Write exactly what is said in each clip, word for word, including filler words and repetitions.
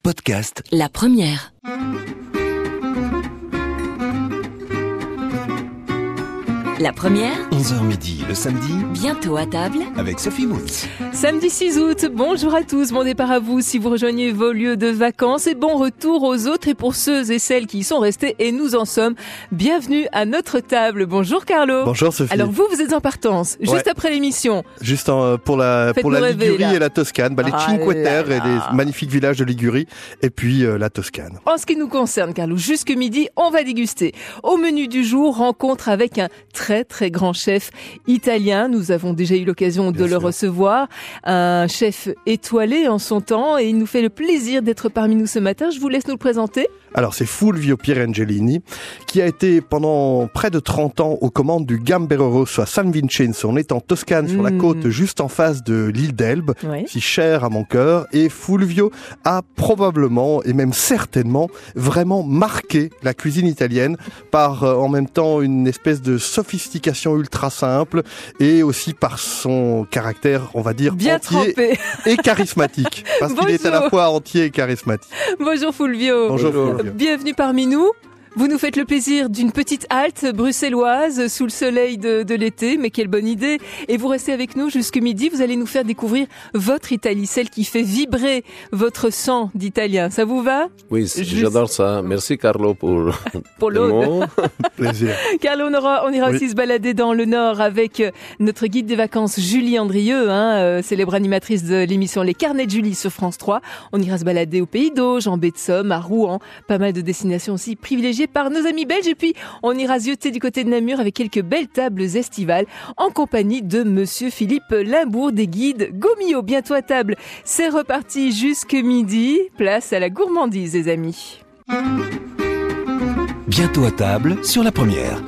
podcast La première. La première, onze heures midi le samedi, bientôt à table. avec Sophie Moons. Samedi six août, bonjour à tous, bon départ à vous si vous rejoignez vos lieux de vacances et bon retour aux autres et pour ceux et celles qui y sont restés et nous en sommes, bienvenue à notre table. Bonjour Carlo. Bonjour Sophie. Alors vous, vous êtes en partance, juste Ouais. après l'émission. Juste en, pour la, pour Faites-nous la rêver, Ligurie là. et la Toscane, bah, les Ah Cinque là Terre et là. les magnifiques villages de Ligurie, et puis euh, la Toscane. En ce qui nous concerne, Carlo, jusque midi, on va déguster. Au menu du jour, rencontre avec un très très grand chef italien. Nous avons déjà eu l'occasion de Bien le sûr. recevoir. Un chef étoilé en son temps et il nous fait le plaisir d'être parmi nous ce matin. Je vous laisse nous le présenter. Alors c'est Fulvio Pierangelini, qui a été pendant près de trente ans aux commandes du Gambero Rosso à San Vincenzo. On est en Toscane, sur la Mmh. côte juste en face de l'île d'Elbe, Ouais. si chère à mon cœur. Et Fulvio a probablement, et même certainement, vraiment marqué la cuisine italienne par euh, en même temps une espèce de sophistication ultra simple et aussi par son caractère, on va dire, Bien entier trempé. et charismatique. Parce qu'il est à la Bonjour. fois entier et charismatique. Bonjour Fulvio. Bonjour, Fulvio. Bienvenue parmi nous. Vous nous faites le plaisir d'une petite halte bruxelloise sous le soleil de, de l'été, mais quelle bonne idée. Et vous restez avec nous jusqu'à midi, vous allez nous faire découvrir votre Italie, celle qui fait vibrer votre sang d'Italien. Ça vous va? Oui, Juste- j'adore ça. Merci Carlo pour Pour le l'aude. mot. Plaisir. Carlo, on, aura, on ira Oui. aussi se balader dans le Nord avec euh, notre guide des vacances Julie Andrieux, hein, euh, célèbre animatrice de l'émission Les Carnets de Julie sur France trois. On ira se balader au Pays d'Auge, en Baie de Somme, à Rouen. Pas mal de destinations aussi privilégiées par nos amis belges. Et puis, on ira zioter du côté de Namur avec quelques belles tables estivales en compagnie de Monsieur Philippe Limbourg des guides Gomio. Bientôt à table. C'est reparti jusque midi. Place à la gourmandise, les amis. Bientôt à table sur la première.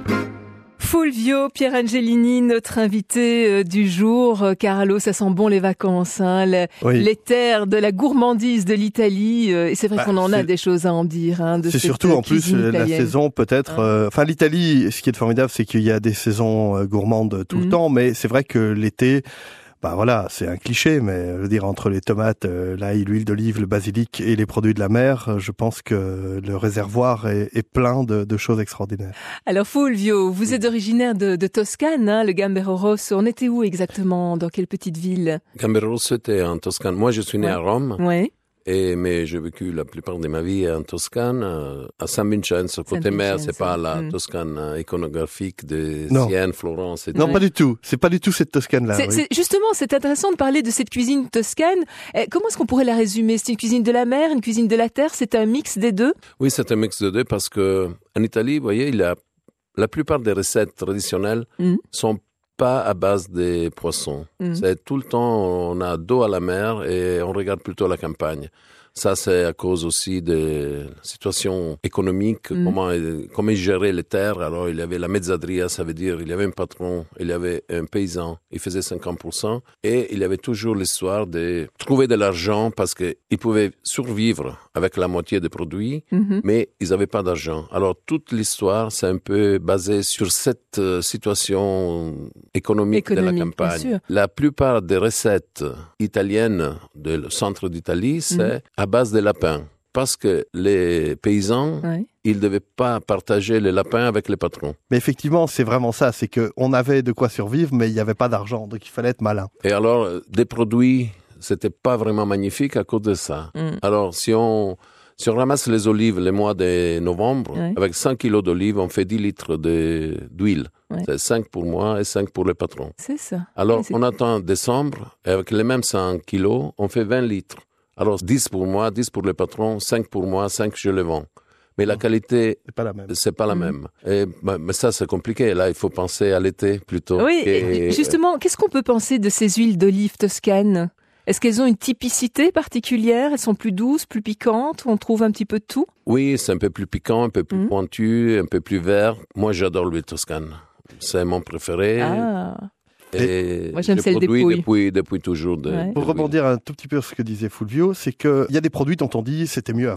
Fulvio Pierangelini, notre invité euh, du jour. Euh, Carlo, ça sent bon les vacances, hein, le- Oui. les terres de la gourmandise de l'Italie. euh, et c'est vrai Bah, qu'on en a c'est- des choses à en dire. Hein, de C'est cette, surtout euh, en plus cuisine euh, la italienne. saison peut-être. Hein. euh, Enfin l'Italie, ce qui est formidable, c'est qu'il y a des saisons euh, gourmandes tout Mhm. le temps, mais c'est vrai que l'été, bah voilà, c'est un cliché, mais je veux dire entre les tomates, euh, l'ail, l'huile d'olive, le basilic et les produits de la mer, euh, je pense que le réservoir est, est plein de, de choses extraordinaires. Alors Fulvio, vous êtes originaire de, de Toscane, hein, le Gambero Rosso. On était où exactement? Dans quelle petite ville? Gambero c'était en Toscane. Moi, je suis né Ouais. à Rome, Ouais. et, mais j'ai vécu la plupart de ma vie en Toscane, euh, à San Vincenzo. Côté mer, Vincenzo. c'est pas la Mm. Toscane euh, iconographique de Non. Sienne, Florence et Non, Ouais. pas du tout. C'est pas du tout cette Toscane-là. C'est, oui. c'est- justement, c'est intéressant de parler de cette cuisine toscane. Eh, comment est-ce qu'on pourrait la résumer? C'est une cuisine de la mer, une cuisine de la terre? C'est un mix des deux? Oui, c'est un mix de deux parce que en Italie, vous voyez, il y a la plupart des recettes traditionnelles Mm. sont pas à base des poissons. Mm. C'est tout le temps, on a dos à la mer et on regarde plutôt la campagne. Ça, c'est à cause aussi de la situation économique, Mm. comment, comment ils géraient les terres. Alors, il y avait la mezzadria, ça veut dire il y avait un patron, il y avait un paysan, il faisait cinquante pour cent. Et il y avait toujours l'histoire de trouver de l'argent parce qu'ils pouvaient survivre avec la moitié des produits, Mhm. mais ils n'avaient pas d'argent. Alors, toute l'histoire, c'est un peu basé sur cette euh, situation économique, Économique, de la bien campagne. sûr. La plupart des recettes italiennes du centre d'Italie, c'est à base de lapins. Parce que les paysans, Ouais. ils ne devaient pas partager les lapins avec les patrons. Mais effectivement, c'est vraiment ça. C'est que on avait de quoi survivre, mais il n'y avait pas d'argent, donc il fallait être malin. Et alors, euh, des produits, c'était pas vraiment magnifique à cause de ça. Mm. Alors, si on, si on ramasse les olives le mois de novembre, Ouais. avec cinq kilos d'olives, on fait dix litres de- d'huile. Ouais. C'est cinq pour moi et cinq pour les patrons. C'est ça. Alors, Ouais, c'est- on attend décembre, et avec les mêmes cinq kilos, on fait vingt litres. Alors, dix pour moi, dix pour les patrons, cinq pour moi, cinq je les vends. Mais la qualité, C'est pas la même. c'est pas la Mm. même. Et, bah, mais ça, c'est compliqué. Là, il faut penser à l'été plutôt. Oui, Et- et justement, qu'est-ce qu'on peut penser de ces huiles d'olive toscanes? Est-ce qu'elles ont une typicité particulière? Elles sont plus douces, plus piquantes? On trouve un petit peu de tout? Oui, c'est un peu plus piquant, un peu plus Mm. pointu, un peu plus vert. Moi, j'adore l'huile toscane. C'est mon préféré. Ah. Et Moi, j'aime je celle produis dépouille. depuis, depuis toujours. De, Ouais. de Pour l'huile. rebondir un tout petit peu sur ce que disait Fulvio, c'est qu'il y a des produits dont on dit c'était mieux avant.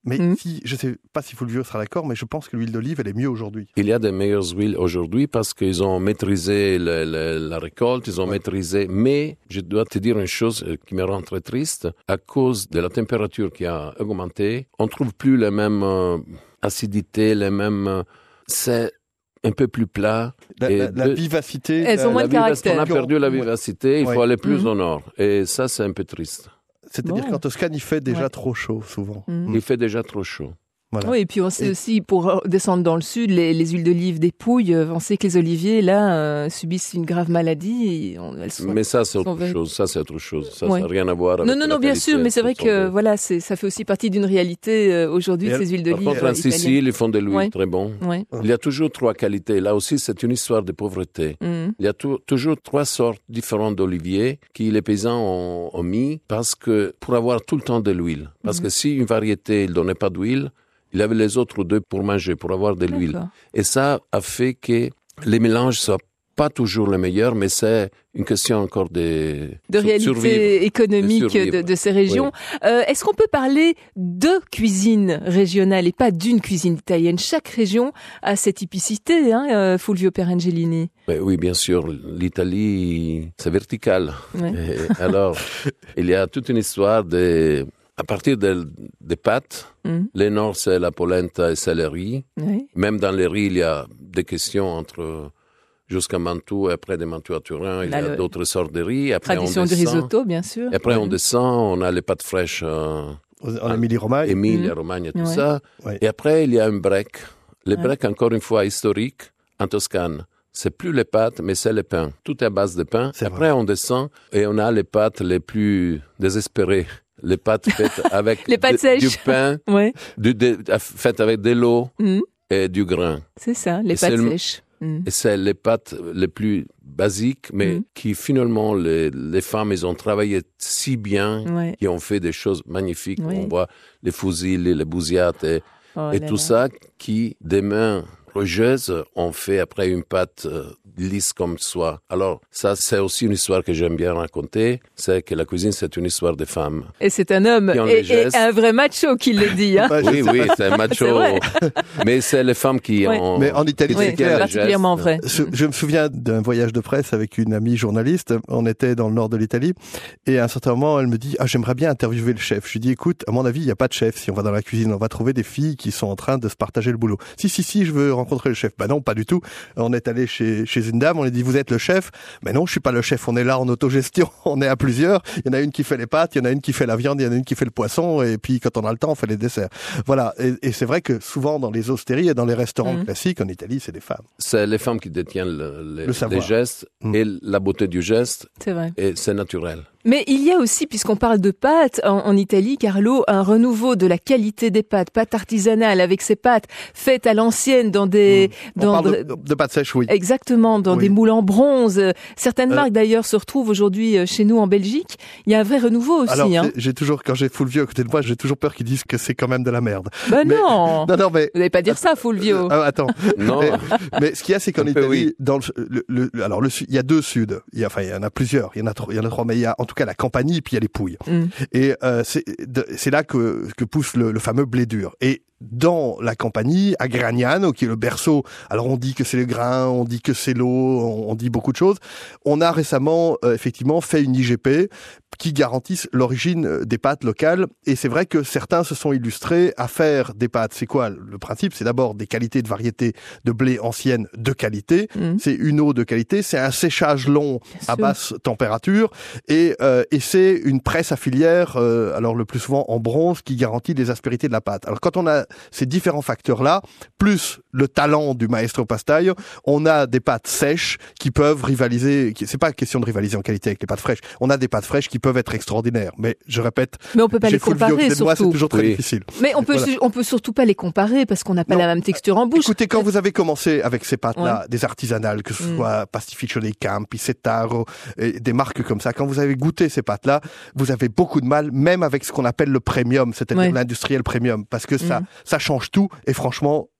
Mais Mm. si, je sais pas si Fulvio sera d'accord, mais je pense que l'huile d'olive, elle est mieux aujourd'hui. Il y a des meilleures huiles aujourd'hui parce qu'ils ont maîtrisé le, le, la récolte, ils ont Ouais. maîtrisé. Mais je dois te dire une chose qui me rend très triste. À cause de la température qui a augmenté, on trouve plus la même euh, acidité, les mêmes. Euh, c'est un peu plus plat. La, Et la- la de- vivacité. Elles la- ont moins la de vivac- caractère. On a perdu la Ouais. vivacité, il Ouais. faut aller plus Mhm. au nord. Et ça, c'est un peu triste. C'est-à-dire Bon. qu'en Toscane, il fait déjà Ouais. trop chaud, souvent. Mm. Il fait déjà trop chaud. Voilà. Oui, et puis on sait Et- aussi, pour descendre dans le sud, les, les huiles d'olive dépouillent. On sait que les oliviers, là, euh, subissent une grave maladie. Et on, elles sont... Mais ça, c'est sont autre very- chose. Ça, c'est autre chose. Ça, Ouais. ça n'a rien à voir avec Non, non, la non, bien qualité. sûr, mais c'est Ce vrai sont que des- voilà, c'est, ça fait aussi partie d'une réalité euh, aujourd'hui, Et ces huiles Par d'olive contre, en euh, italiennes. Sicile, ils font de l'huile Ouais. très bon. Ouais. Il y a toujours trois qualités. Là aussi, c'est une histoire de pauvreté. Mm. Il y a tou- toujours trois sortes différentes d'oliviers qui les paysans ont, ont mis parce que pour avoir tout le temps de l'huile. Parce Mhm. que si une variété ne donnait pas d'huile, il avait les autres deux pour manger, pour avoir de l'huile. D'accord. Et ça a fait que les mélanges soient pas toujours les meilleurs, mais c'est une question encore de, De sur- réalité survivre. économique De survivre. de, de ces régions. Euh, est-ce qu'on peut parler de cuisine régionale et pas d'une cuisine italienne? Chaque région a cette typicité, hein, euh, Fulvio Perangelini. Mais oui, bien sûr, l'Italie, c'est vertical. Ouais. Et alors, il y a toute une histoire de, à partir de- des pâtes. Mm. Le nord, c'est la polenta et c'est le riz. Ouais. Même dans les riz, il y a des questions entre jusqu'à Mantoue et après de Mantoue à Turin, il y Là, a le- d'autres sortes de riz. Après, Tradition on du descend. risotto, bien sûr. Et après, on Mhm. descend, on a les pâtes fraîches, euh, En Émilie-Romagne. Émilie, Mhm. Romagne et tout Ouais. ça. Ouais. Et après, il y a un break. Le Ouais. break, encore une fois, historique, en Toscane. C'est plus les pâtes, mais c'est le pain. Tout est à base de pain. C'est Après, on descend et on a les pâtes les plus désespérées. Les pâtes faites avec Les pâtes de- sèches. du pain, Ouais. du, de- faites avec de l'eau Mm. et du grain. C'est ça, les Et c'est pâtes le- sèches. Mm. Et c'est les pâtes les plus basiques, mais Mhm. qui finalement, les, les femmes, ils ont travaillé si bien, Ouais. qui ont fait des choses magnifiques. Oui. On voit les fusils, les bousiates et, Oh et là tout là. ça qui, des mains religieuses, ont fait après une pâte euh, lisse comme soi. Alors, ça, c'est aussi une histoire que j'aime bien raconter. C'est que la cuisine, c'est une histoire de femmes. Et c'est un homme, Qui ont et, les gestes. et un vrai macho qui le dit. Hein. Ouais, je Oui, sais oui, pas. c'est un macho. C'est vrai. Mais c'est les femmes qui Ouais. ont... Mais en Italie, Oui, c'est c'est clair. particulièrement vrai. Je, je me souviens d'un voyage de presse avec une amie journaliste. On était dans le nord de l'Italie et à un certain moment, elle me dit ah j'aimerais bien interviewer le chef. Je lui dis écoute, à mon avis, il n'y a pas de chef. Si on va dans la cuisine, on va trouver des filles qui sont en train de se partager le boulot. Si si si, je veux rencontrer le chef. Bah non, pas du tout. On est allé chez chez une dame. On lui dit vous êtes le chef. Mais non, je suis pas le chef. On est là en autogestion. On est à plusieurs. Il y en a une qui fait les pâtes, il y en a une qui fait la viande, il y en a une qui fait le poisson. Et puis quand on a le temps, on fait les desserts. Voilà. Et, et c'est vrai que souvent dans les ostéries et dans les restaurants Mhm. classiques en Italie, c'est des femmes. C'est les femmes qui détiennent le, les, Le savoir. les gestes Mm. et la beauté du geste, C'est vrai. et c'est naturel. Mais il y a aussi, puisqu'on parle de pâtes, en, en Italie, Carlo, un renouveau de la qualité des pâtes, pâtes artisanales, avec ces pâtes faites à l'ancienne dans des... On dans parle de, de pâtes sèches, oui. Exactement, dans Oui. des moules en bronze. Certaines Euh. marques d'ailleurs se retrouvent aujourd'hui euh, chez nous en Belgique. Il y a un vrai renouveau aussi. Alors, hein. j'ai- j'ai toujours, quand j'ai Fulvio à côté de moi, j'ai toujours peur qu'ils disent que c'est quand même de la merde. Ben mais- non, Non, non, mais... vous n'allez pas dire ça, Fulvio. Ah, attends. Non, Mais, mais ce qu'il y a, c'est qu'en Un peu, Italie, oui. dans le, le, le- alors le, sud- il y a deux suds. Il y a, enfin, il y en a plusieurs. Il y en a, trois- il y en a trois, mais il y a en tout cas la Campanie, puis il y a les Pouilles. Mm. Et euh, c'est de- c'est là que, que pousse le, le fameux blé dur. Et dans la Campanie, à Gragnano, qui est le berceau, alors on dit que c'est le grain, on dit que c'est l'eau, on, on dit beaucoup de choses. On a récemment, euh, effectivement, fait une I G P qui garantissent l'origine des pâtes locales. Et c'est vrai que certains se sont illustrés à faire des pâtes. C'est quoi le principe? C'est d'abord des qualités de variétés de blé anciennes de qualité. Mm. C'est une eau de qualité. C'est un séchage long à sûr. basse température. Et, euh, et c'est une presse à filière, euh, alors le plus souvent en bronze, qui garantit les aspérités de la pâte. Alors quand on a ces différents facteurs-là, plus le talent du maestro pastaio, on a des pâtes sèches qui peuvent rivaliser. qui- C'est pas question de rivaliser en qualité avec les pâtes fraîches. On a des pâtes fraîches qui peuvent être extraordinaires. Mais je répète, Mais on peut pas j'ai les Fulvio à comparer, côté de moi, c'est surtout. toujours très Oui. difficile. Mais on peut, Voilà. su- on peut surtout pas les comparer parce qu'on n'a pas Non. la même texture en bouche. Écoutez, quand vous avez commencé avec ces pâtes-là, des artisanales, que ce Mm. soit Pastificio dei Campi, Setaro, et des marques comme ça, quand vous avez goûté ces pâtes-là, vous avez beaucoup de mal, même avec ce qu'on appelle le premium, c'est-à-dire Ouais. l'industriel premium, parce que ça, Mm. ça change tout, et franchement,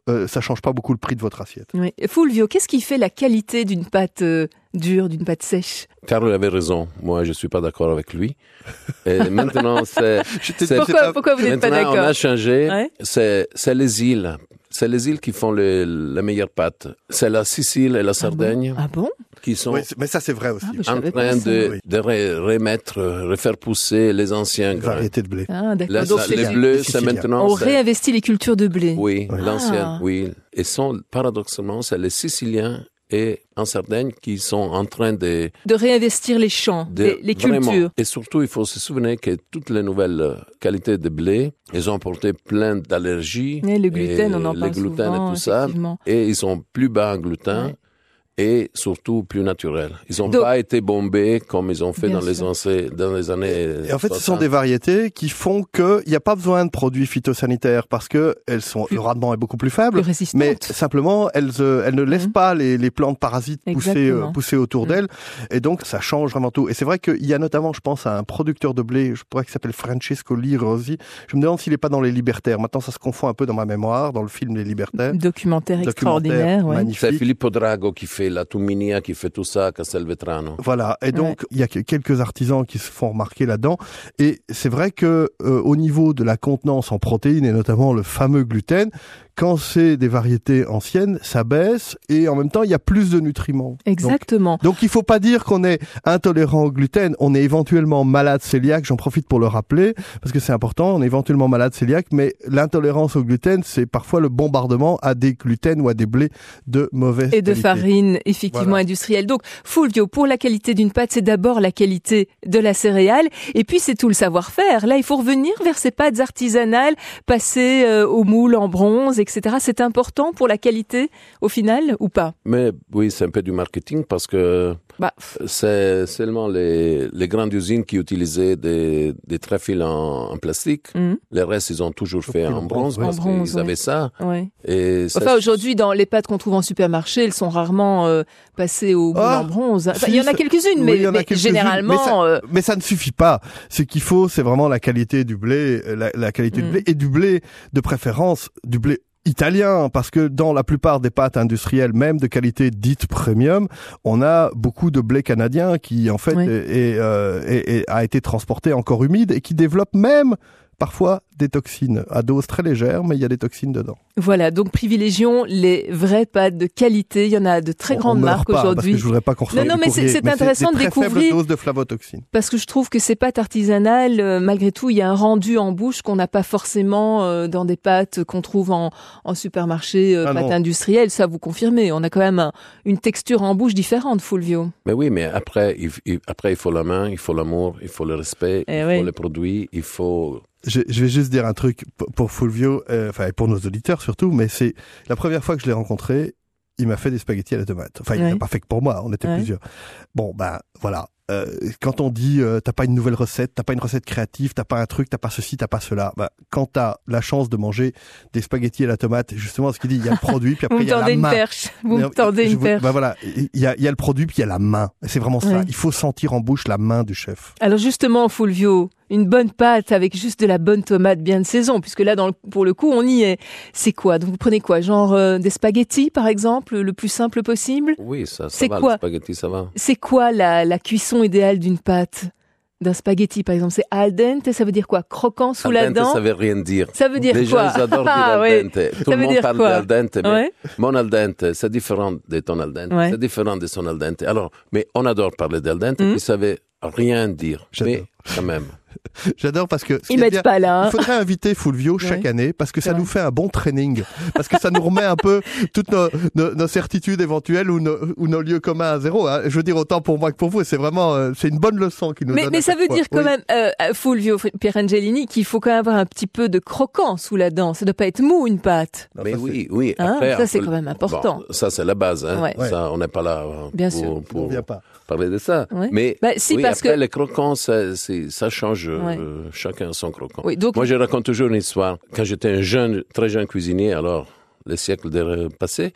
euh, ça change pas beaucoup le prix de votre assiette. Oui. Fulvio, qu'est-ce qui fait la qualité d'une pâte euh, dure, d'une pâte sèche? Carl avait raison. Moi, je suis pas d'accord avec lui. Et maintenant, c'est, c'est pourquoi, pourquoi vous n'êtes pas d'accord? Maintenant, on a changé. Ouais. C'est, c'est les îles. C'est les îles qui font les, les meilleures pâtes. C'est la Sicile et la Sardaigne Ah bon? qui sont Oui, mais ça c'est vrai aussi. Ah, bah, je en savais train pas ça. de, Oui. de re- remettre, refaire pousser les anciens grains. Variété de blé. Ah, d'accord. Là, Donc, ça, c'est les le- bleus, les c'est Siciliens. maintenant... on c'est- réinvestit les cultures de blé. Oui, Ouais. l'ancien, Ah. oui. Et sont, paradoxalement, c'est les Siciliens et en Sardaigne qui sont en train de... De réinvestir les champs, de les, les vraiment- cultures. Et surtout, il faut se souvenir que toutes les nouvelles euh, qualités de blé, ils ont porté plein d'allergies. Et le gluten, et on en le parle gluten souvent, et tout ça. effectivement. Et ils sont plus bas en gluten. Ouais. Et surtout plus naturels. Ils n'ont Donc- pas été bombés comme ils ont fait Bien dans les, sûr. ancê- dans les années. Et en fait, ce sont soixante. des variétés qui font qu'il n'y a pas besoin de produits phytosanitaires parce que elles sont, Plus- le rendement est beaucoup plus faible. Plus résistante. Mais simplement, elles, euh, elles ne laissent Mhm. pas les, les plantes parasites pousser, euh, Exactement. pousser autour Mhm. d'elles. Et donc, ça change vraiment tout. Et c'est vrai qu'il y a notamment, je pense, à un producteur de blé, je crois qu'il s'appelle Francesco Lirosi. Je me demande s'il n'est pas dans Les Libertaires. Maintenant, ça se confond un peu dans ma mémoire, dans le film Les Libertaires. Documentaire extraordinaire. Ouais. C'est magnifique. Filippo Drago qui fait la Tuminia, qui fait tout ça à Castelvetrano. Voilà. Et donc, il y a que- quelques artisans qui se font remarquer là-dedans. Et c'est vrai que euh, au niveau de la contenance en protéines, et notamment le fameux gluten, quand c'est des variétés anciennes, ça baisse et en même temps, il y a plus de nutriments. Donc, Exactement. donc il faut pas dire qu'on est intolérant au gluten, on est éventuellement malade cœliaque, j'en profite pour le rappeler, parce que c'est important, on est éventuellement malade cœliaque, mais l'intolérance au gluten, c'est parfois le bombardement à des gluten ou à des blés de mauvaise Et de qualité. farine, effectivement, Voilà. industrielle. Donc, Fulvio, pour la qualité d'une pâte, c'est d'abord la qualité de la céréale, et puis c'est tout le savoir-faire. Là, il faut revenir vers ces pâtes artisanales, passer euh, au moule en bronze, et cetera. C'est important pour la qualité, au final, ou pas? Mais oui, c'est un peu du marketing parce que Bah, c'est seulement les, les grandes usines qui utilisaient des, des tréfiles en, en plastique. hum, Les restes, ils ont toujours fait En en bronze, bronze ouais. parce En bronze, qu'ils ouais. avaient ça. ouais. Et ça- Enfin, aujourd'hui, dans les pâtes qu'on trouve en supermarché, elles sont rarement euh, passées au moule Ah, en bronze. Enfin, si, il y en a ça- quelques-unes, oui, mais, il y en a mais quelques-unes, généralement... mais ça, euh, mais ça ne suffit pas. Ce qu'il faut, c'est vraiment la qualité du blé, la, la qualité Mm. du blé et du blé de préférence, du blé italien, parce que dans la plupart des pâtes industrielles, même de qualité dite premium, on a beaucoup de blé canadien qui en fait Oui. est, est, euh, est- est- a été transporté encore humide et qui développe même parfois des toxines à dose très légère, mais il y a des toxines dedans. Voilà, donc privilégions les vraies pâtes de qualité. Il y en a de très On- on grandes meurt marques pas, Parce aujourd'hui. que je voudrais pas qu'on reçoive Non, non, du mais c'est- courrier, c'est intéressant des de très découvrir- faibles doses de flavotoxines. Parce que je trouve que ces pâtes artisanales, euh, malgré tout, il y a un rendu en bouche qu'on n'a pas forcément euh, dans des pâtes qu'on trouve en, en supermarché, euh, Ah pâtes non. industrielles. Ça, vous confirmez. On a quand même un- une texture en bouche différente, Fulvio. Mais oui, mais après il, il- après, il faut la main, il faut l'amour, il faut le respect, Eh il oui. faut les produits, il faut... Je, je vais juste dire un truc p- pour Fulvio, euh, enfin et pour nos auditeurs surtout, mais c'est la première fois que je l'ai rencontré, il m'a fait des spaghettis à la tomate. Enfin, il Ouais. l'a pas fait que pour moi, on était Ouais. plusieurs. Bon, ben voilà. Euh, quand on dit euh, t'as pas une nouvelle recette, t'as pas une recette créative, t'as pas un truc, t'as pas ceci, t'as pas cela. Ben, quand t'as la chance de manger des spaghettis à la tomate, justement, ce qu'il dit, il y a le produit, puis Vous après me il y a tendez la une main. perche. Vous me Non, tendez je une vous- perche. ben voilà, il y a, il y a le produit, puis il y a la main. C'est vraiment ça. Ouais. Il faut sentir en bouche la main du chef. Alors justement, Fulvio, une bonne pâte avec juste de la bonne tomate bien de saison, puisque là, dans le- pour le coup, on y est. C'est quoi? Donc vous prenez quoi? Genre euh, des spaghettis, par exemple, le plus simple possible? Oui, ça, ça C'est va, quoi? le spaghetti, ça va. C'est quoi la, la cuisson idéale d'une pâte? D'un spaghetti, par exemple, c'est al dente, ça veut dire quoi? Croquant sous Al la dente, dent? ça veut rien dire. Ça veut dire Les quoi? gens, ils adorent dire Ah, al ouais. dente. Tout Ça le veut monde dire parle quoi? de al dente, mais Ouais. mon al dente, c'est différent de ton al dente. Ouais. C'est différent de son al dente. Alors, mais on adore parler d'al dente, Mhm. puis ça veut rien dire. J'adore. Mais quand même. J'adore parce que ce qui Ils est mettent bien- pas là. hein. Il faudrait inviter Fulvio chaque Ouais. année parce que C'est ça vrai. nous fait un bon training. Parce que ça nous remet un peu toutes nos, nos, nos certitudes éventuelles ou nos, ou nos lieux communs à zéro. Hein. Je veux dire autant pour moi que pour vous. C'est vraiment, euh, c'est une bonne leçon qui nous Mais, donne. mais à ça chaque veut fois. dire quand Oui. même, euh, Fulvio Pierangelini, qu'il faut quand même avoir un petit peu de croquant sous la dent. Ça doit pas être mou, une pâte. Non, Mais ça, oui, oui. Hein, Après, ça, on c'est peut- quand même important. Bon, ça, c'est la base. Hein. Ouais. Ça, on n'est pas là euh, Bien pour, sûr. c'est- on pour vient pas. parler de ça. Ouais. Mais Bah, si, oui, parce après, que- les croquants, ça, c'est- ça change. euh, Ouais. chacun son croquant. Oui, donc, Moi, je raconte toujours une histoire. Quand j'étais un jeune, très jeune cuisinier, alors, les siècles de passés,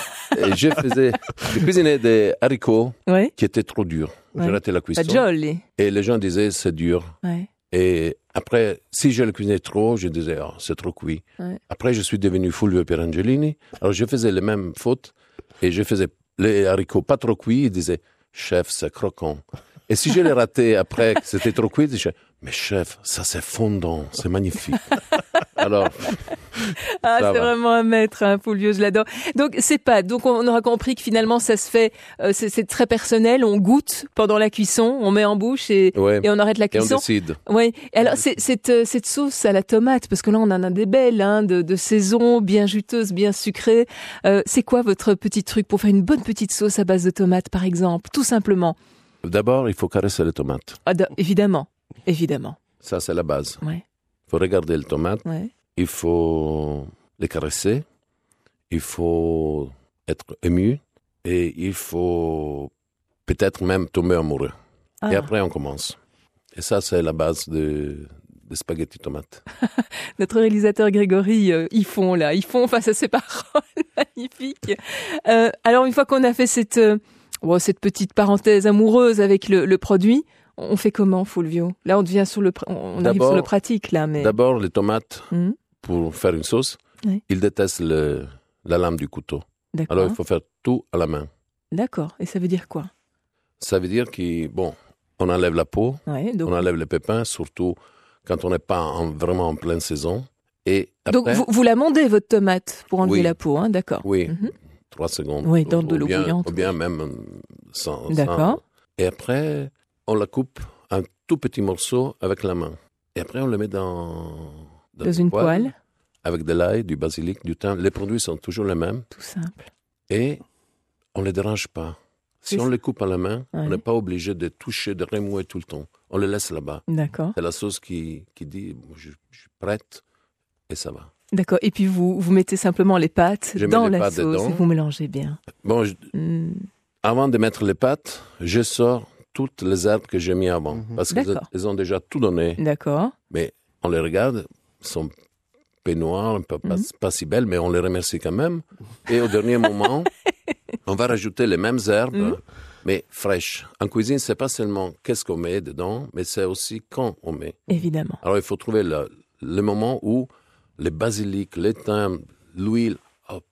et je faisais, je cuisinais des haricots ouais, qui étaient trop durs. Ouais. J'ai raté la cuisson. pas jolly. Et les gens disaient, c'est dur. Ouais. Et après, si je le cuisinais trop, je disais, oh, c'est trop cuit. Ouais. Après, je suis devenu Fulvio Pierangelini. Alors, je faisais les mêmes fautes et je faisais les haricots pas trop cuits. Il disait, chef, c'est croquant. Et si je les ratais après que c'était trop cuit, je disais, mais chef, ça c'est fondant, c'est magnifique. Alors, Ah, ça c'est va. vraiment un maître, hein, Fulvio, je l'adore. Donc, c'est pas. Donc, on aura compris que finalement, ça se fait, euh, c'est, c'est très personnel. On goûte pendant la cuisson, on met en bouche et, Ouais. et on arrête la Et on cuisson. décide. Oui. Alors, c'est, cette, euh, cette sauce à la tomate, parce que là, on en a des belles, hein, de, de saison, bien juteuses, bien sucrées. Euh, c'est quoi votre petit truc pour faire une bonne petite sauce à base de tomates, par exemple? Tout simplement. D'abord, il faut caresser les tomates. Ah, d- évidemment. Évidemment. Ça, c'est la base. Ouais. Il faut regarder les tomates, Ouais. il faut les caresser, il faut être ému et il faut peut-être même tomber amoureux. Ah. Et après, on commence. Et ça, c'est la base de, des spaghettis tomates. Notre réalisateur Grégory, euh, ils font là, ils font face à ces paroles magnifiques. Euh, alors une fois qu'on a fait cette, euh, bon, cette petite parenthèse amoureuse avec le, le produit, on fait comment, Fulvio? Là, on devient sur le, pr- on arrive D'abord- sur le pratique là, mais. D'abord, les tomates, Mhm. pour faire une sauce, Oui. ils détestent le, la lame du couteau. D'accord. Alors, il faut faire tout à la main. D'accord. Et ça veut dire quoi? Ça veut dire que, bon, on enlève la peau, Ouais. Donc, on enlève les pépins, surtout quand on n'est pas en- vraiment en pleine saison. Et après, donc vous, vous la mondez votre tomate pour enlever Oui. la peau, hein? D'accord. oui, Mhm. trois secondes. Oui, dans de Ou l'eau bien- bouillante. Ou bien même euh, sans. sans- D'accord. Et après, on la coupe en tout petits morceaux avec la main. Et après, on le met dans, Dans une poêle. avec de l'ail, du basilic, du thym. Les produits sont toujours les mêmes. Tout simple. Et on ne les dérange pas. Si C'est on ça. les coupe à la main, Ouais. on n'est pas obligé de toucher, de remouer tout le temps. On les laisse là-bas. D'accord. C'est la sauce qui, qui dit je, je suis prête et ça va. D'accord. Et puis vous, vous mettez simplement les pâtes Je mets dans les la pâtes sauce dedans. et vous mélangez bien. Bon, je- Hmm. avant de mettre les pâtes, je sors toutes les herbes que j'ai mis avant. Mhm. Parce qu'elles D'accord. elles ont déjà tout donné. D'accord. Mais on les regarde, elles sont peignoirs, un peu pas, Mhm. pas si belles, mais on les remercie quand même. Et au dernier moment, on va rajouter les mêmes herbes, Mhm. mais fraîches. En cuisine, c'est pas seulement qu'est-ce qu'on met dedans, mais c'est aussi quand on met. Évidemment. Alors, il faut trouver le, le moment où le basilic, le thym, l'huile, hop,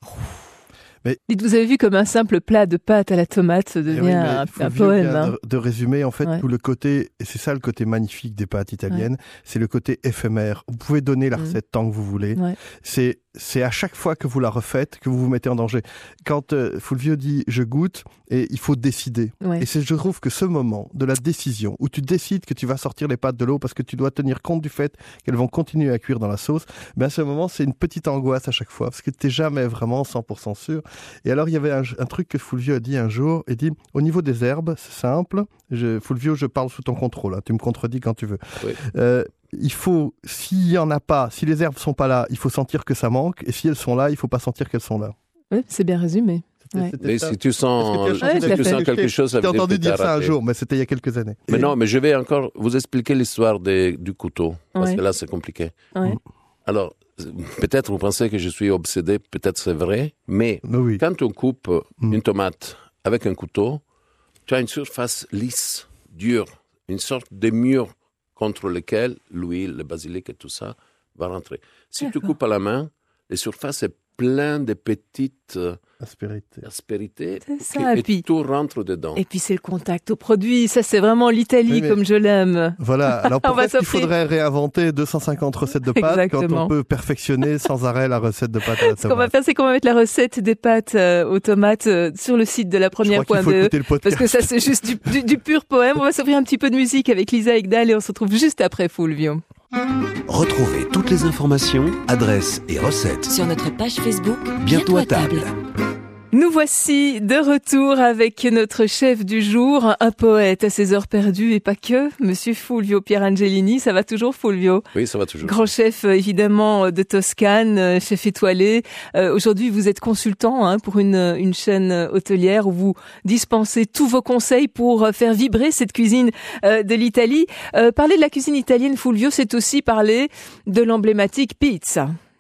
Dites, vous avez vu comme un simple plat de pâtes à la tomate Eh devient oui, mais un, Fulvio un poème. vient Hein. de, de résumer en fait Ouais. tout le côté, et c'est ça le côté magnifique des pâtes italiennes, c'est le côté éphémère. Vous pouvez donner la Mhm. recette tant que vous voulez. Ouais. C'est c'est à chaque fois que vous la refaites que vous vous mettez en danger. Quand euh, Fulvio dit je goûte, et il faut décider. Ouais. Et c'est, je trouve que ce moment de la décision où tu décides que tu vas sortir les pâtes de l'eau parce que tu dois tenir compte du fait qu'elles vont continuer à cuire dans la sauce, ben ce moment c'est une petite angoisse à chaque fois parce que tu n'es jamais vraiment cent pour cent sûr. Et alors il y avait un, un truc que Fulvio a dit un jour, il dit au niveau des herbes, c'est simple, je, Fulvio je parle sous ton contrôle, hein, tu me contredis quand tu veux. Oui. Euh, il faut, s'il y en a pas, si les herbes sont pas là, il faut sentir que ça manque, et si elles sont là, il faut pas sentir qu'elles sont là. Oui, c'est bien résumé. C'était- Ouais. c'était mais ça. si tu sens, Est-ce que tu as changé Ouais, si tout à tu fait. sens quelque chose, ça J'ai veut dire entendu que dire t'as ça un raté. jour, mais c'était il y a quelques années. Mais Et- non, mais je vais encore vous expliquer l'histoire des- du couteau, parce Ouais. que là, c'est compliqué. Ouais. Alors, peut-être vous pensez que je suis obsédé, peut-être c'est vrai, mais Mais oui. quand on coupe Mm. une tomate avec un couteau, tu as une surface lisse, dure, une sorte de mur contre lequel l'huile, le basilic et tout ça va rentrer. Si tu D'accord. coupes à la main, la surface est pleine de petites euh, Aspérité. aspérités C'est ça, qui- et et puis- tout rentre dedans. Et puis c'est le contact au produit. Ça, c'est vraiment l'Italie Oui, mais- comme je l'aime. Voilà. Alors On va pourquoi est-ce qu'il s'offrir. faudrait réinventer deux cent cinquante recettes de pâtes quand Exactement. on peut perfectionner sans arrêt la recette de pâtes à la Ce qu'on va tomate? faire, c'est qu'on va mettre la recette des pâtes euh, aux tomates euh, sur le site de la Je crois première qu'il faut point de. écouter le podcast. Parce que ça, c'est juste du, du, du pur poème. On va s'offrir un petit peu de musique avec Lisa Egdal et on se retrouve juste après Fulvio. Retrouvez toutes les informations, adresses et recettes Sur notre page Facebook, bientôt à table. Nous voici de retour avec notre chef du jour, un poète à ses heures perdues et pas que, Monsieur Fulvio Pierangelini. Ça va toujours, Fulvio? Oui, ça va toujours. Grand chef, euh, évidemment, euh, de Toscane, euh, chef étoilé. Euh, aujourd'hui, vous êtes consultant hein, pour une, une chaîne euh, hôtelière où vous dispensez tous vos conseils pour euh, faire vibrer cette cuisine euh, de l'Italie. Euh, parler de la cuisine italienne, Fulvio, c'est aussi parler de l'emblématique pizza.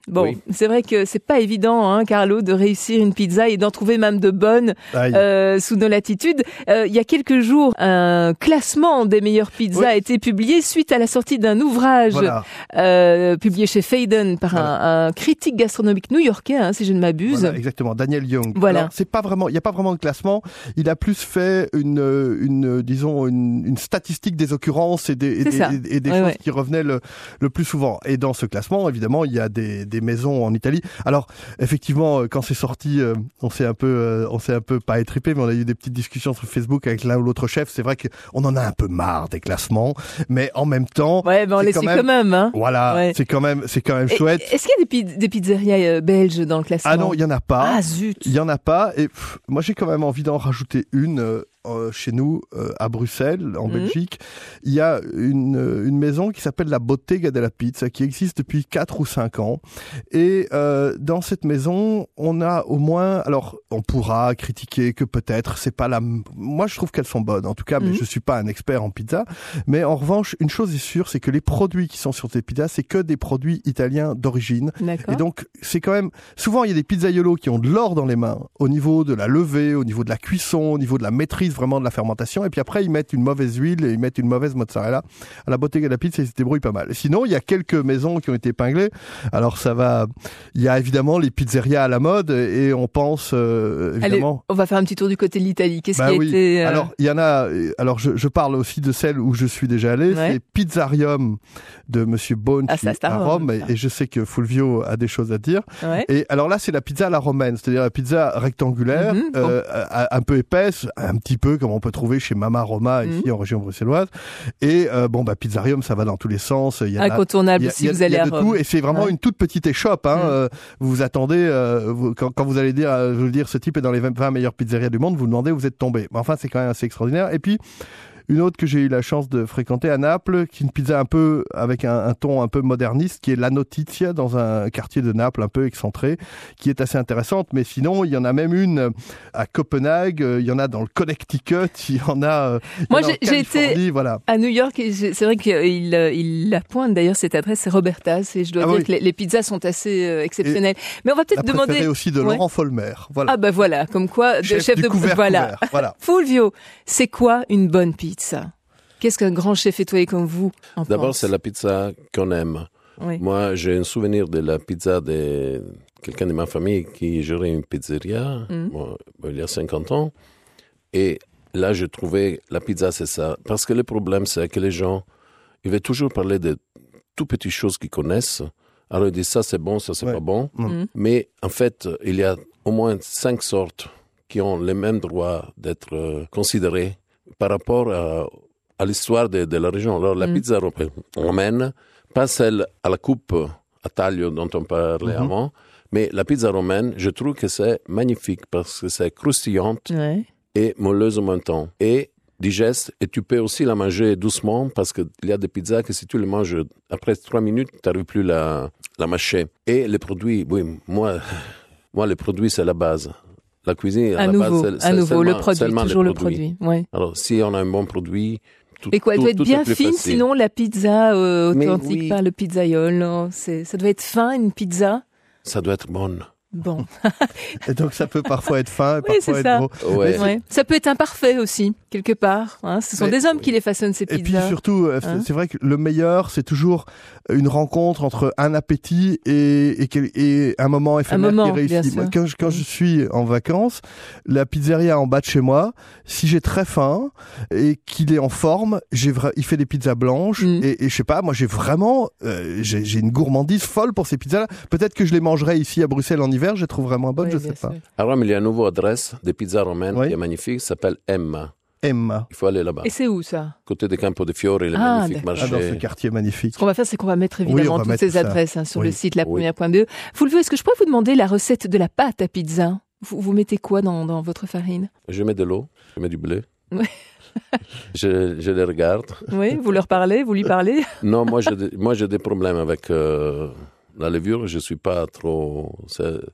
Bon, Oui. c'est vrai que c'est pas évident, hein, Carlo, de réussir une pizza et d'en trouver même de bonnes euh, sous nos latitudes. Euh, il y a quelques jours, un classement des meilleures pizzas oui. a été publié suite à la sortie d'un ouvrage voilà. euh, publié chez Fayden par voilà. un, un critique gastronomique new-yorkais, hein, si je ne m'abuse. Voilà, exactement, Daniel Young. Voilà. Alors, c'est pas vraiment, il y a pas vraiment de classement. Il a plus fait une, une, disons, une, une statistique des occurrences et des, et des, et, et des ouais, choses ouais. qui revenaient le, le plus souvent. Et dans ce classement, évidemment, il y a des des maisons en Italie. Alors effectivement, quand c'est sorti, euh, on s'est un peu, euh, on s'est un peu pas étripé, mais on a eu des petites discussions sur Facebook avec l'un ou l'autre chef. C'est vrai qu'on en a un peu marre des classements, mais en même temps, ouais, ben on les suit quand même. Hein. Voilà, ouais. c'est quand même, c'est quand même Et, chouette. Est-ce qu'il y a des, pi- des pizzerias euh, belges dans le classement? Ah non, il y en a pas. Ah zut. Il y en a pas. Et pff, moi, j'ai quand même envie d'en rajouter une. Euh, Euh, chez nous, euh, à Bruxelles, en mmh. Belgique, il y a une, une maison qui s'appelle la Bottega della Pizza, qui existe depuis quatre ou cinq ans. Et euh, dans cette maison, on a au moins... Alors, on pourra critiquer que peut-être c'est pas la... Moi, je trouve qu'elles sont bonnes, en tout cas, mais mmh. je suis pas un expert en pizza. Mais en revanche, une chose est sûre, c'est que les produits qui sont sur ces pizzas, c'est que des produits italiens d'origine. D'accord. Et donc, c'est quand même... Souvent, il y a des pizzaiolos qui ont de l'or dans les mains, au niveau de la levée, au niveau de la cuisson, au niveau de la maîtrise vraiment de la fermentation, et puis après ils mettent une mauvaise huile et ils mettent une mauvaise mozzarella. À la Bottega della Pizza, ils se débrouillent pas mal. Sinon, il y a quelques maisons qui ont été épinglées. Alors ça va, il y a évidemment les pizzerias à la mode, et on pense euh, évidemment... Allez, on va faire un petit tour du côté de l'Italie. Qu'est-ce bah qui a oui. été... Euh... Alors, il y en a... Alors, je, je parle aussi de celle où je suis déjà allé. Ouais. C'est Pizzarium de Monsieur Bonci ah, ça, à Rome, Rome et, et je sais que Fulvio a des choses à dire. Ouais. Et alors là, c'est la pizza à la romaine, c'est-à-dire la pizza rectangulaire, mm-hmm, bon. euh, un peu épaisse, un petit peu comme on peut trouver chez Mama Roma ici mmh. en région bruxelloise. Et euh, bon bah Pizzarium, ça va dans tous les sens. Il y a incontournable la, si y a, vous allez y a à de Rome. Tout, et c'est vraiment ouais. une toute petite échoppe. Hein. Mmh. Euh, vous vous attendez euh, vous, quand, quand vous allez dire, euh, je veux dire, ce type est dans les vingt meilleures pizzerias du monde. Vous demandez, vous êtes tombé. Mais enfin, c'est quand même assez extraordinaire. Et puis une autre que j'ai eu la chance de fréquenter à Naples, qui est une pizza un peu avec un, un ton un peu moderniste, qui est la Notizia, dans un quartier de Naples un peu excentré, qui est assez intéressante. Mais sinon, il y en a même une à Copenhague, il y en a dans le Connecticut, il y en a. Il Moi, y en a j'ai été voilà. à New York, et c'est vrai qu'il il la pointe d'ailleurs cette adresse, c'est Roberta's, et je dois ah dire oui. que les, les pizzas sont assez euh, exceptionnelles. Et mais on va peut-être demander. La aussi de ouais. Laurent Folmer. Voilà. Ah ben bah voilà, comme quoi, chef, de chef du de couvert, voilà. Couvert, voilà. Fulvio, c'est quoi une bonne pizza? Qu'est-ce qu'un grand chef étoilé comme vous en pense? D'abord, c'est la pizza qu'on aime. Oui. Moi, j'ai un souvenir de la pizza de quelqu'un de ma famille qui gérait une pizzeria mm. bon, il y a cinquante ans. Et là, je trouvais la pizza, c'est ça. Parce que le problème, c'est que les gens, ils veulent toujours parler de tout petites choses qu'ils connaissent. Alors, ils disent ça, c'est bon, ça, c'est ouais. pas bon. Mm. Mais en fait, il y a au moins cinq sortes qui ont les mêmes droits d'être euh, considérées par rapport à... à l'histoire de, de la région. Alors, la mm. pizza romaine, pas celle à la coupe à taglio dont on parlait mm-hmm. avant, mais la pizza romaine, je trouve que c'est magnifique parce que c'est croustillante ouais. et molleuse en même temps. Et digeste, et tu peux aussi la manger doucement parce qu'il y a des pizzas que si tu les manges après trois minutes, tu n'arrives plus à la, la mâcher. Et les produits, oui, moi, moi les produits, c'est la base. La cuisine, à, à la nouveau, base, c'est, à nouveau, seulement, le produit, toujours le produits. produit. Ouais. Alors, si on a un bon produit, tout, et quoi, elle tout, doit être tout bien fine, facile. sinon la pizza euh, authentique oui. par le pizzaiolo, c'est, ça doit être fin, une pizza. Ça doit être bonne. Bon. Et donc ça peut parfois être fin, et oui, parfois être ça. beau. Ouais. Ouais. Ça peut être imparfait aussi, quelque part. Hein. Ce sont mais, des hommes qui les façonnent, ces pizzas. Et puis surtout, hein? C'est vrai que le meilleur, c'est toujours une rencontre entre un appétit et, et, et un moment éphémère un moment, qui est réussi. Moi, quand, je, quand je suis en vacances, la pizzeria en bas de chez moi, si j'ai très faim et qu'il est en forme, j'ai vra... il fait des pizzas blanches mm. et, et je sais pas, moi j'ai vraiment, euh, j'ai, j'ai une gourmandise folle pour ces pizzas-là. Peut-être que je les mangerai ici à Bruxelles en hiver. Je les trouve vraiment bonnes, oui, je sais pas. À Rome, il y a une nouvelle adresse de pizza romaine oui. qui est magnifique, ça s'appelle Emma. Emma. Il faut aller là-bas. Et c'est où ça? Côté de Campo de Fiori, le ah, magnifique marché. Ah, dans ce quartier magnifique. Ce qu'on va faire, c'est qu'on va mettre évidemment oui, va toutes mettre ces ça. adresses hein, sur oui. le site la première point be. Oui. Fulvio, est-ce que je pourrais vous demander la recette de la pâte à pizza? Vous, vous mettez quoi dans, dans votre farine? Je mets de l'eau, je mets du blé. Oui. je, je les regarde. Oui, vous leur parlez, vous lui parlez? Non, moi j'ai, moi j'ai des problèmes avec euh, la levure. Je suis pas trop. C'est,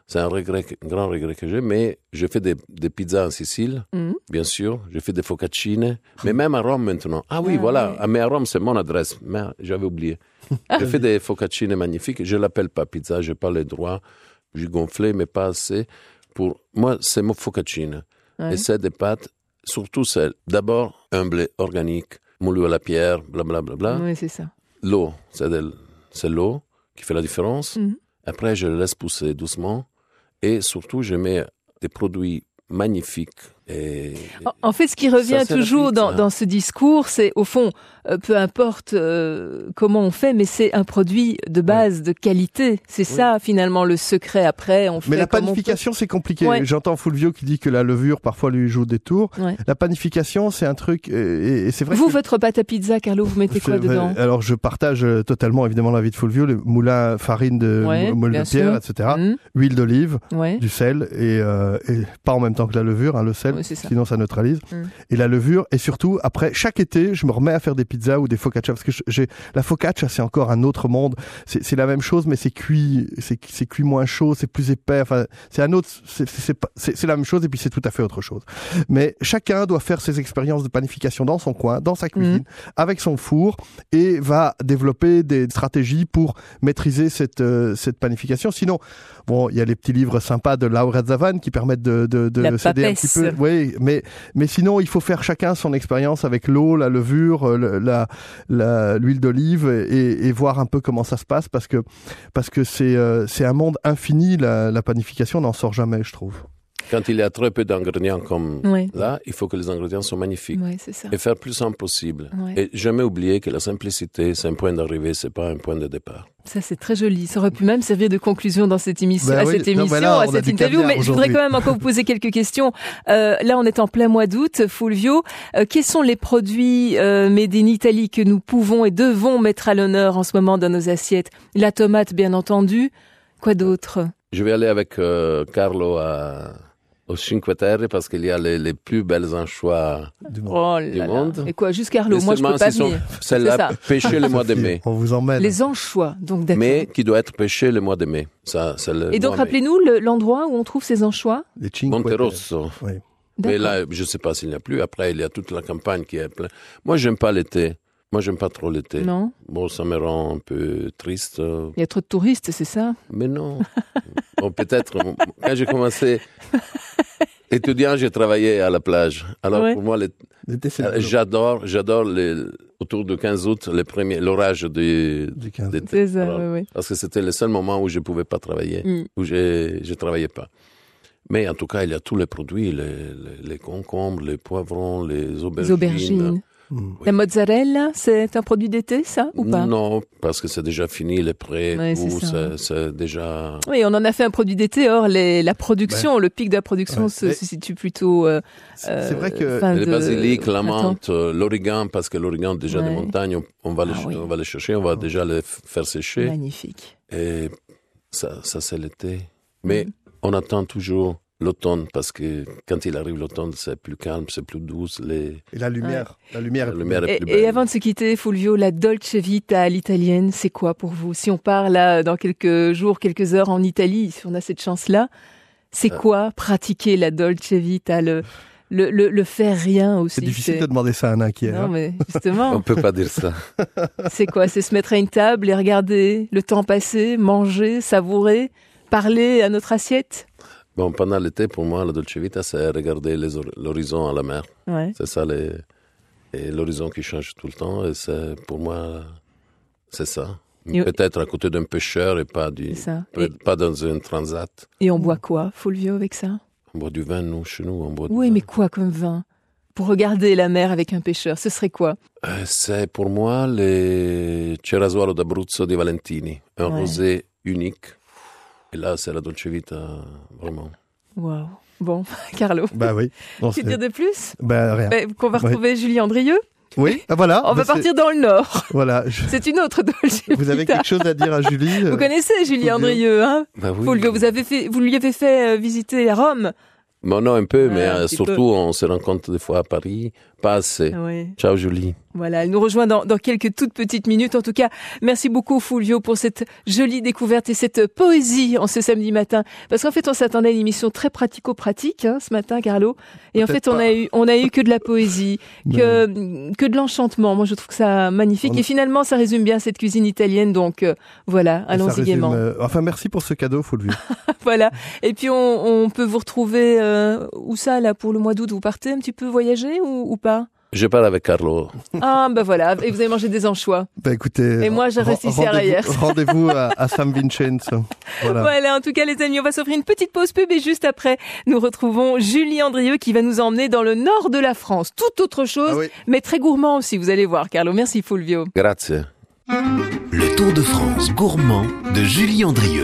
C'est un regret, un grand regret que j'ai, mais je fais des, des pizzas en Sicile, Mhm. bien sûr. Je fais des focaccine, mais même à Rome maintenant. Ah oui, Ah, voilà. oui. Ah, mais à Rome, c'est mon adresse. Mais j'avais oublié. Je fais des focaccine magnifiques. Je l'appelle pas pizza, j'ai pas les droits. J'ai gonflé, mais pas assez. Pour moi, c'est mon focaccine. Ouais. Et c'est des pâtes, surtout celles. D'abord, un blé organique, moulu à la pierre, blablabla. Bla, bla. Oui, c'est ça. L'eau, c'est, de, c'est l'eau qui fait la différence. Mhm. Après, je le laisse pousser doucement. Et surtout, je mets des produits magnifiques. Et En- En fait, ce qui revient Ça, c'est la toujours dans, pizza. dans ce discours, c'est au fond, euh, peu importe euh, comment on fait, mais c'est un produit de base, de qualité. C'est Oui. ça, finalement, le secret. Après, on fait Mais la comme on peut. panification, c'est compliqué. Ouais. J'entends Fulvio qui dit que la levure, parfois, lui joue des tours. Ouais. La panification, c'est un truc, euh, et, et c'est vrai Vous, que... votre pâte à pizza, Carlo, vous mettez quoi C'est vrai. dedans? Alors, je partage euh, totalement, évidemment, l'avis de Fulvio, le moulin farine de Ouais, mou- moule bien de pierre, sûr. et cetera. Mhm. Huile d'olive, Ouais. du sel, et, euh, et pas en même temps que la levure, hein, le sel, Ouais, c'est ça. sinon ça neutralise. Mm. Et la levure, et surtout, après, chaque été, je me remets à faire des pizzas ou des focaccia, parce que je- j'ai la focaccia, c'est encore un autre monde. C'est c'est la même chose, mais c'est cuit, c'est c'est cuit moins chaud, c'est plus épais. Enfin, c'est un autre, c'est c'est pas- c'est- c'est la même chose, et puis c'est tout à fait autre chose. Mais chacun doit faire ses expériences de panification dans son coin, dans sa cuisine, avec son four, et va développer des stratégies pour maîtriser cette euh, cette panification. Sinon, bon, il y a les petits livres sympas de Laura Zavan qui permettent de de, de La s'aider un papesse. petit peu. Oui, mais mais sinon, il faut faire chacun son expérience avec l'eau, la levure, euh, le- la la- l'huile d'olive, et, et voir un peu comment ça se passe, parce que parce que c'est euh, c'est un monde infini, la, la panification, on n'en sort jamais, je trouve. quand il y a très peu d'ingrédients comme Ouais. là, il faut que les ingrédients soient magnifiques. Ouais, c'est ça. Et faire plus simple possible. Ouais. Et jamais oublier que la simplicité, c'est un point d'arrivée, c'est pas un point de départ. Ça, c'est très joli. Ça aurait pu même servir de conclusion dans cette émission, Ben à oui. cette Non, émission, ben là, à on a cette du interview. caviar Mais je voudrais aujourd'hui. quand même encore vous poser quelques questions. Euh, là, on est en plein mois d'août. Fulvio, euh, quels sont les produits euh, made in Italy que nous pouvons et devons mettre à l'honneur en ce moment dans nos assiettes? La tomate, bien entendu. Quoi d'autre? Je vais aller avec euh, Carlo à, au Cinque Terre parce qu'il y a les, les plus belles anchois. Du monde. Oh là Du là. monde. Et quoi, juste Carlo? Mais Moi, je peux seulement pas si sont- venir. Celles-là, C'est ça. pêchées le mois de mai. On vous emmène. Les anchois, donc d'accord. Mais qui doit être pêché le mois de mai. Ça, c'est le Et donc, mois mai. rappelez-nous le- l'endroit où on trouve ces anchois? Les Cinque Monterosso. Oui. Mais D'accord. là, je ne sais pas s'il n'y a plus. Après, il y a toute la campagne qui est pleine. Moi, j'aime pas l'été. Moi, j'aime pas trop l'été. Non? Bon, ça me rend un peu triste. euh, Il y a trop de touristes, c'est ça? Mais non. Bon, peut-être. bon, Quand j'ai commencé étudiant, j'ai travaillé à la plage. Alors, Ouais. pour moi, les- L'été, c'est euh, le j'adore, j'adore les, autour du quinze août, les premiers, l'orage du, du quinze. d'été. C'est ça, Alors, oui, oui. Parce que c'était le seul moment où je pouvais pas travailler, Mm. où je, je travaillais pas. Mais en tout cas, il y a tous les produits, les, les, les concombres, les poivrons, les aubergines. Les aubergines. Mm. La mozzarella, c'est un produit d'été, ça, ou pas? Non, parce que c'est déjà fini, les prêts, Ouais, c'est tout, ça. c'est, c'est déjà... Oui, on en a fait un produit d'été. Or, les, la production, le pic de la production Ouais. se, Mais- se situe plutôt. Euh, C'est c'est vrai que euh, fin Les de basiliques, la printemps. menthe, euh, l'origan, parce que l'origan, déjà Ouais. des montagnes, on, on va les, Ah oui. on va les chercher, on va déjà les f- faire sécher. Magnifique. Et ça, ça c'est l'été. Mais Mhm. on attend toujours l'automne, parce que quand il arrive l'automne, c'est plus calme, c'est plus douce. Les... Et la lumière, la lumière, La est plus lumière belle. est Et, plus et belle. avant de se quitter, Fulvio, la Dolce Vita à l'italienne, c'est quoi pour vous? Si on part là dans quelques jours, quelques heures en Italie, si on a cette chance-là, c'est Euh. quoi pratiquer la Dolce Vita, le, le, le, le faire rien aussi? C'est difficile de demander ça à un inquiet. Non, hein. mais On justement, peut pas dire ça. c'est quoi? C'est se mettre à une table et regarder le temps passer, manger, savourer, parler à notre assiette? Bon, pendant l'été, pour moi, la Dolce Vita, c'est regarder les hor- l'horizon à la mer. Ouais. C'est ça, les... et l'horizon qui change tout le temps. Et c'est, pour moi, c'est ça. Et- Peut-être à côté d'un pêcheur et pas, du... C'est ça. peut- pas dans un transat. Et on boit quoi, Fulvio, avec ça? On boit du vin, nous, chez nous, on boit du Oui, vin. mais quoi comme vin? Pour regarder la mer avec un pêcheur, ce serait quoi? Euh, c'est pour moi le Cerasuolo d'Abruzzo di Valentini, un Ouais. rosé unique. Et là, c'est la Dolce Vita, vraiment. Waouh. Bon, Carlo. Bah oui. Non, Tu c'est- veux dire de plus? bah rien. Ben, qu'on va Ouais. retrouver Julie Andrieux. Oui, ah, voilà. On va Bah, c'est- partir dans le Nord. Voilà. je- C'est une autre Dolce Vita. Vous avez quelque chose à dire à Julie euh, Vous connaissez Julie Fulvio. Andrieux, hein? Bah oui. Fulvio, vous avez fait, vous lui avez fait euh, visiter Rome. Bon, non, un peu, Ouais, mais un euh, petit surtout, peu. on se rencontre des fois à Paris pas assez. Oui. Ciao Julie. Voilà, elle nous rejoint dans, dans quelques toutes petites minutes. En tout cas, merci beaucoup Fulvio pour cette jolie découverte et cette poésie en ce samedi matin. Parce qu'en fait, on s'attendait à une émission très pratico-pratique hein, ce matin, Carlo. Et en fait, on a eu, on a eu que de la poésie, que que de l'enchantement. Moi, je trouve que ça magnifique. On... Et finalement, ça résume bien cette cuisine italienne. Donc euh, voilà, allons-y gaiement. Euh, enfin, merci pour ce cadeau, Fulvio. Voilà. Et puis, on, on peut vous retrouver euh, où ça là pour le mois d'août? Vous partez un petit peu voyager ou, ou pas? Je parle avec Carlo. Ah, ben voilà. Et vous avez mangé des anchois. Ben écoutez. Et moi, je reste ici à Rayers. Rendez-vous à, à San Vincenzo. Voilà. Voilà. En tout cas, les amis, on va s'offrir une petite pause pub et juste après, nous retrouvons Julie Andrieux qui va nous emmener dans le nord de la France. Tout autre chose, ah oui. mais très gourmand aussi. Vous allez voir, Carlo. Merci, Fulvio. Grazie. Le Tour de France gourmand de Julie Andrieux.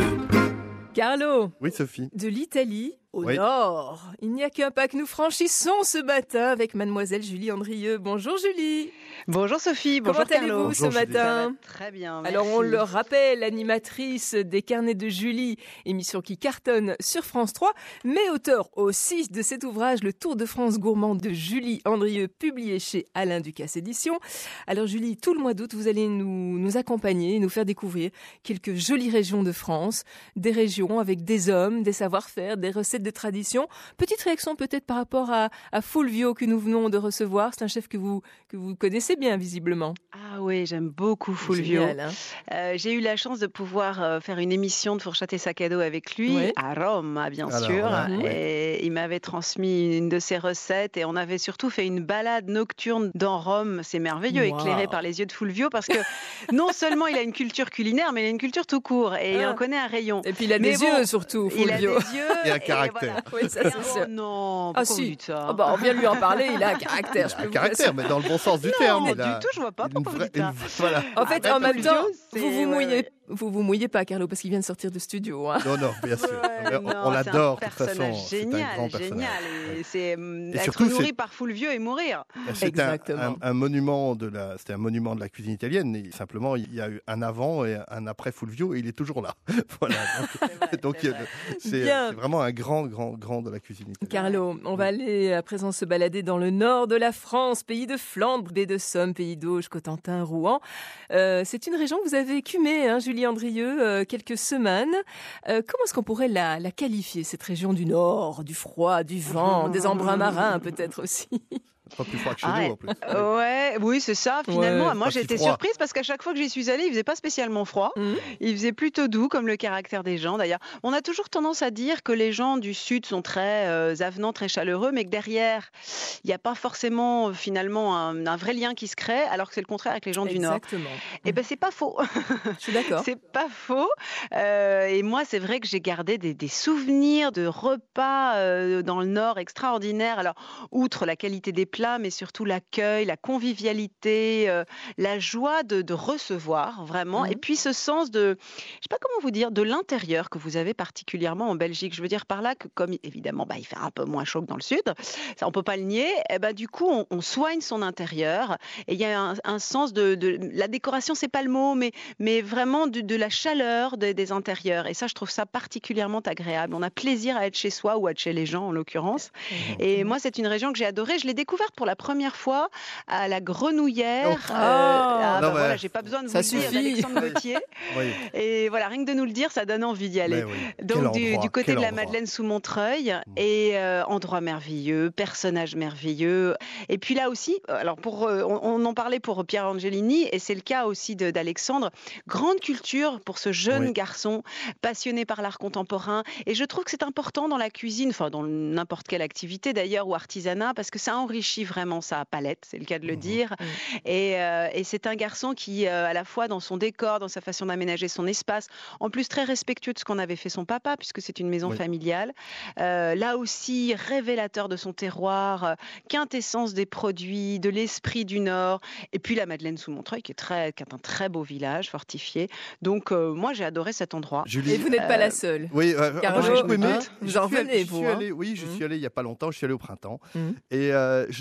Carlo. Oui, Sophie. De l'Italie au oui. nord. Il n'y a qu'un pas que nous franchissons ce matin avec mademoiselle Julie Andrieux. Bonjour Julie. Bonjour Sophie, bonjour Comment allez-vous Carlo. ce matin? Très bien, merci. Alors on le rappelle, animatrice des Carnets de Julie, émission qui cartonne sur France trois, mais auteur aussi de cet ouvrage, Le Tour de France gourmand de Julie Andrieux, publié chez Alain Ducasse Éditions. Alors Julie, tout le mois d'août, vous allez nous, nous accompagner, nous faire découvrir quelques jolies régions de France, des régions avec des hommes, des savoir-faire, des recettes de tradition. Petite réaction peut-être par rapport à, à Fulvio que nous venons de recevoir. C'est un chef que vous, que vous connaissez bien visiblement. Ah oui, j'aime beaucoup Fulvio. Génial, hein. euh, j'ai eu la chance de pouvoir euh, faire une émission de Fourchette et Sac à dos avec lui, ouais. à Rome bien Alors, sûr. Ouais. Et il m'avait transmis une de ses recettes et on avait surtout fait une balade nocturne dans Rome. C'est merveilleux, wow. éclairé par les yeux de Fulvio parce que non seulement il a une culture culinaire, mais il a une culture tout court et ah. il en connaît un rayon. Et puis il a mais des bon, yeux surtout, Fulvio. Il a des yeux et un caractère. Et, voilà. oui, ça, c'est sûr. Oh non, pourquoi ah, si. vous dites ça oh, bah, on vient de lui en parler, il a un caractère. Il a un caractère, mais dans le bon sens du non, terme. Non, il a... du tout, je vois pas pourquoi vous dites ça. Voilà. En fait, ah, en même temps, vous vous mouillez. Ouais, ouais. Vous vous mouillez pas, Carlo, parce qu'il vient de sortir de studio. Hein. Non, non, bien sûr. Ouais, on non, on l'adore, de toute façon. C'est un grand personnage. Génial, et c'est et être surtout, nourri par Fulvio et mourir. C'est un, un, un monument de la, c'était un monument de la cuisine italienne. Et simplement, il y a eu un avant et un après Fulvio, et il est toujours là. Voilà. Donc, donc c'est vraiment un grand, grand, grand de la cuisine italienne. Carlo, on va aller à présent se balader dans le nord de la France, pays de Flandre, baie de Somme, pays d'Auge, Cotentin, Rouen. Euh, c'est une région que vous avez écumée, hein, Julie Andrieux, euh, quelques semaines. Euh, comment est-ce qu'on pourrait la, la qualifier, cette région du nord, du froid, du vent, des embruns marins peut-être aussi? Pas plus froid que chez ah, nous en plus. Ouais, oui, c'est ça. Finalement, ouais, moi j'ai été surprise parce qu'à chaque fois que j'y suis allée, il faisait pas spécialement froid. Mmh. Il faisait plutôt doux, comme le caractère des gens. D'ailleurs, on a toujours tendance à dire que les gens du sud sont très euh, avenants, très chaleureux, mais que derrière, il n'y a pas forcément finalement un, un vrai lien qui se crée, alors que c'est le contraire avec les gens Exactement. du nord. Et ben c'est pas faux. Je suis d'accord. C'est pas faux. Euh, et moi, c'est vrai que j'ai gardé des, des souvenirs de repas euh, dans le nord extraordinaires. Alors, outre la qualité des plats, mais surtout l'accueil, la convivialité, euh, la joie de, de recevoir, vraiment. Mmh. Et puis ce sens de, je sais pas comment vous dire, de l'intérieur que vous avez particulièrement en Belgique. Je veux dire par là que, comme évidemment, bah, il fait un peu moins chaud que dans le sud, ça on peut pas le nier, et bah, du coup, on, on soigne son intérieur. Et il y a un, un sens de, de... La décoration, c'est pas le mot, mais, mais vraiment de, de la chaleur de, des intérieurs. Et ça, je trouve ça particulièrement agréable. On a plaisir à être chez soi ou à être chez les gens, en l'occurrence. Mmh. Et moi, c'est une région que j'ai adorée. Je l'ai découverte pour la première fois à la Grenouillère. Oh. Euh, ah, bah, non, voilà, j'ai pas besoin de vous ça le dire, d'Alexandre Gauthier. Oui. Et voilà, rien que de nous le dire, ça donne envie d'y aller. Oui. Donc du, endroit, du côté de la endroit. Madeleine sous Montreuil, mmh. et euh, endroit merveilleux, personnage merveilleux. Et puis là aussi, alors pour, euh, on, on en parlait pour Pierre Angelini, et c'est le cas aussi de, d'Alexandre. Grande culture pour ce jeune oui. garçon passionné par l'art contemporain. Et je trouve que c'est important dans la cuisine, enfin dans n'importe quelle activité d'ailleurs ou artisanat, parce que ça enrichit vraiment sa palette, c'est le cas de le mmh. dire. Mmh. Et, euh, et c'est un garçon qui, euh, à la fois dans son décor, dans sa façon d'aménager son espace, en plus très respectueux de ce qu'en avait fait son papa, puisque c'est une maison oui. familiale. Euh, là aussi, révélateur de son terroir, euh, quintessence des produits, de l'esprit du Nord. Et puis la Madeleine sous Montreuil, qui est, très, qui est un très beau village fortifié. Donc euh, moi, j'ai adoré cet endroit. Julie, et vous n'êtes pas la seule. Oui, euh, Car moi, je, je, je, hein, vous en revenez, vous. Allé, oui, je mmh. suis allé il n'y a pas longtemps, je suis allé au printemps. Mmh. Et euh, je,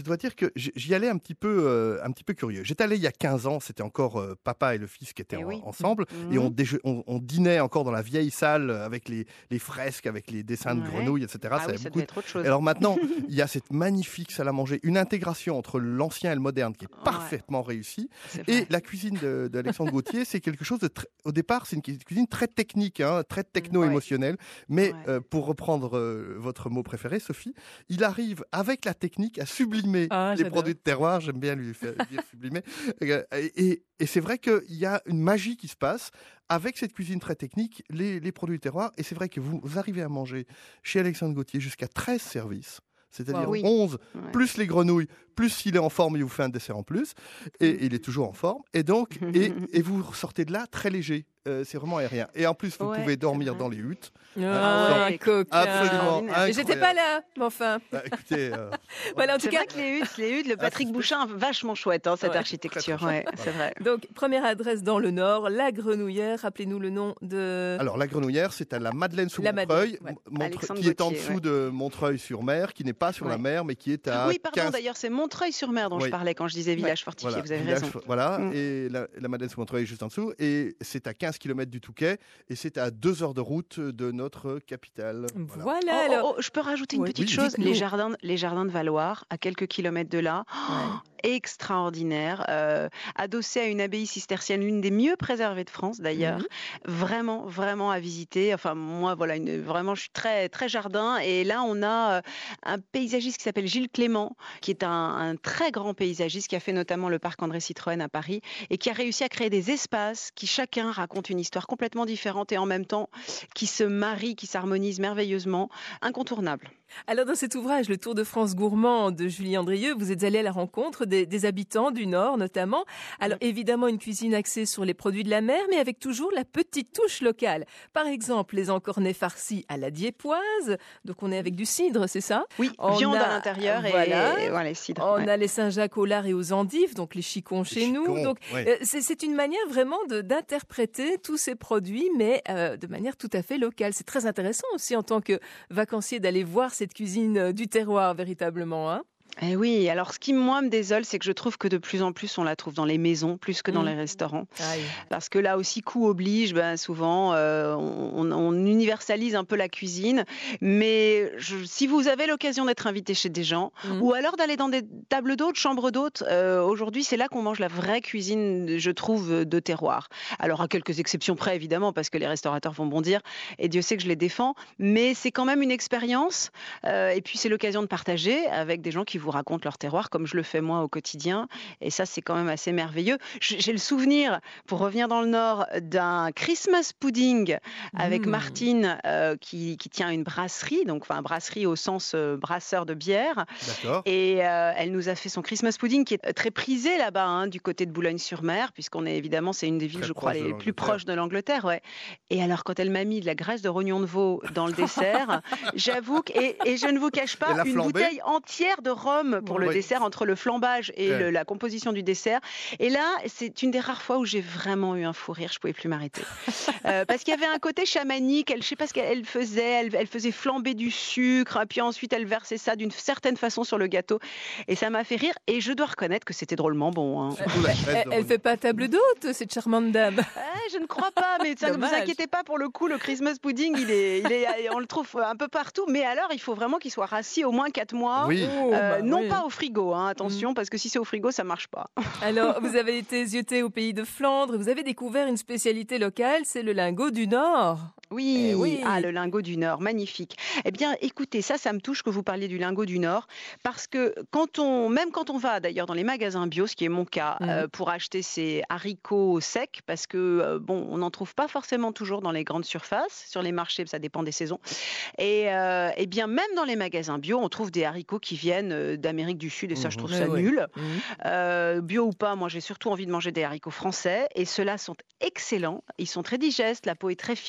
dois dire que j- j'y allais un petit peu, euh, un petit peu curieux. J'étais allé il y a quinze ans, c'était encore euh, papa et le fils qui étaient Eh en- oui. ensemble, Mhm. et on, déje- on, on dînait encore dans la vieille salle avec les, les fresques, avec les dessins de Ouais. grenouilles, et cetera. Ah Ça oui, avait ça beaucoup devait être autre chose. Et alors maintenant, il y a cette magnifique salle à manger, une intégration entre l'ancien et le moderne qui est Ouais. parfaitement réussie. C'est Et vrai. la cuisine de- d'Alexandre Gauthier, c'est quelque chose de très, au départ, c'est une cu- cuisine très technique, hein, très techno-émotionnelle. Mais Ouais. euh, pour reprendre euh, votre mot préféré, Sophie, il arrive avec la technique à sublimer Ah, les j'adore. produits de terroir. J'aime bien lui faire dire sublimer. Euh, Et, et, et c'est vrai qu'il y a une magie qui se passe avec cette cuisine très technique, les, les produits de terroir. Et c'est vrai que vous, vous arrivez à manger chez Alexandre Gauthier jusqu'à treize services. C'est-à-dire Oui. onze, Ouais. plus les grenouilles, plus s'il est en forme, il vous fait un dessert en plus. Et il est toujours en forme. Et donc, et, et vous sortez de là très léger. Euh, c'est vraiment aérien. Et en plus, vous Ouais, pouvez c'est dormir vrai. dans les huttes. Ah, ouais. coquin. Absolument Extraordinaire. J'étais pas là, mais enfin. Bah, écoutez, euh, Voilà, en tout C'est cas. vrai que les huttes, les huttes, le Patrick c'est- Bouchin, vachement chouette, hein, cette Ouais. architecture. Très, très Ouais, chouette. c'est vrai. Donc, première adresse dans le Nord, la Grenouillère. Rappelez-nous le nom de. alors, la Grenouillère, c'est à la Madeleine sous La Montreuil, Madeleine, ouais. Montre- Alexandre qui est en Gauthier, dessous ouais. de Montreuil-sur-Mer, qui n'est pas sur la Ouais. mer, mais qui est à Oui, pardon, quinze d'ailleurs, c'est Montreuil-sur-Mer dont Oui. je parlais quand je disais village fortifié. Voilà, Vous avez village- raison. Voilà, Mm. et la, la Madeleine sous Montreuil est juste en dessous, et c'est à quinze kilomètres du Touquet, et c'est à deux heures de route de notre capitale. Voilà. Voilà, Oh, oh, alors. oh, je peux rajouter une Oui. petite Oui, chose. dites-nous. Les jardins, les jardins de Valoir, à quelques kilomètres de là, oh, extraordinaire, euh, adossé à une abbaye cistercienne, l'une des mieux préservées de France d'ailleurs. Mhm. Vraiment, vraiment à visiter. Enfin, moi, voilà, une, vraiment, je suis très, très jardin. Et là, on a euh, un paysagiste qui s'appelle Gilles Clément, qui est un, un très grand paysagiste, qui a fait notamment le parc André Citroën à Paris, et qui a réussi à créer des espaces qui chacun racontent une histoire complètement différente et en même temps qui se marient, qui s'harmonisent merveilleusement. Incontournable. Alors, dans cet ouvrage, Le Tour de France gourmand de Julie Andrieux, vous êtes allé à la rencontre des, des habitants du Nord, notamment. Alors, évidemment, une cuisine axée sur les produits de la mer, mais avec toujours la petite touche locale. Par exemple, les encornets farcis à la diépoise. Donc, on est avec du cidre, c'est ça? Oui, On viande a- à l'intérieur et, voilà. et voilà, les cidres. On ouais. a les Saint-Jacques au lard et aux endives, donc les chicons chez nous. chicons, Donc, oui. euh, c'est, c'est une manière vraiment de, d'interpréter tous ces produits, mais euh, de manière tout à fait locale. C'est très intéressant aussi en tant que vacancier d'aller voir cette cuisine euh, du terroir véritablement. Hein. Eh oui, alors ce qui moi me désole, c'est que je trouve que de plus en plus on la trouve dans les maisons plus que dans Mm. les restaurants. Aïe. Parce que là aussi, coût oblige, ben, souvent euh, on, on universalise un peu la cuisine. Mais je, si vous avez l'occasion d'être invité chez des gens, Mm. ou alors d'aller dans des tables d'hôtes, chambres d'hôtes, euh, aujourd'hui c'est là qu'on mange la vraie cuisine, je trouve, de terroir. Alors à quelques exceptions près évidemment, parce que les restaurateurs vont bondir, et Dieu sait que je les défends, mais c'est quand même une expérience. Euh, et puis c'est l'occasion de partager avec des gens qui vous racontent leur terroir, comme je le fais moi au quotidien. Et ça, c'est quand même assez merveilleux. J- J'ai le souvenir, pour revenir dans le Nord, d'un Christmas pudding avec Mmh. Martine euh, qui, qui tient une brasserie, donc enfin brasserie au sens euh, brasseur de bière. D'accord. Et euh, elle nous a fait son Christmas pudding qui est très prisé là-bas, hein, du côté de Boulogne-sur-Mer, puisqu'on est évidemment, c'est une des villes, Très je crois, proche de les plus l'Angleterre. proches de l'Angleterre. Ouais. Et alors, quand elle m'a mis de la graisse de rognon de veau dans le dessert, j'avoue que, et, et je ne vous cache Elle pas, a une flambé bouteille entière de rhum pour le Oui. dessert, entre le flambage et Ouais. le- la composition du dessert. Et là, c'est une des rares fois où j'ai vraiment eu un fou rire, je pouvais plus m'arrêter. Euh, parce qu'il y avait un côté chamanique, elle, je sais pas ce qu'elle faisait, elle, elle faisait flamber du sucre, puis ensuite elle versait ça d'une certaine façon sur le gâteau. Et ça m'a fait rire, et je dois reconnaître que c'était drôlement bon. Hein. Surtout la graisse Elle, de elle rognon. fait pas table d'hôte, cette charmante dame. Ah, je ne crois pas, mais ça, ne vous Dommage. inquiétez pas, pour le coup, le Christmas pudding, il est, il est, on le trouve un peu partout, mais alors il faut vraiment qu'il soit rassis au moins quatre mois. Oui. Oh, Euh, bah non oui. pas au frigo, hein, attention, parce que si c'est au frigo, ça marche pas. Alors, vous avez été zioté au pays de Flandre, vous avez découvert une spécialité locale, c'est le lingot du Nord. Oui, Eh oui. Ah, le lingot du Nord, magnifique. Eh bien, écoutez, ça, ça me touche que vous parliez du lingot du Nord, parce que quand on, même quand on va d'ailleurs dans les magasins bio, ce qui est mon cas, Mhm. euh, pour acheter ces haricots secs, parce que euh, bon, on n'en trouve pas forcément toujours dans les grandes surfaces, sur les marchés, ça dépend des saisons. Et euh, eh bien, même dans les magasins bio, on trouve des haricots qui viennent euh, d'Amérique du Sud, et ça, je trouve Mhm. ça Ouais, ouais. nul. Mmh. Euh, bio ou pas, moi j'ai surtout envie de manger des haricots français et ceux-là sont excellents, ils sont très digestes, la peau est très fine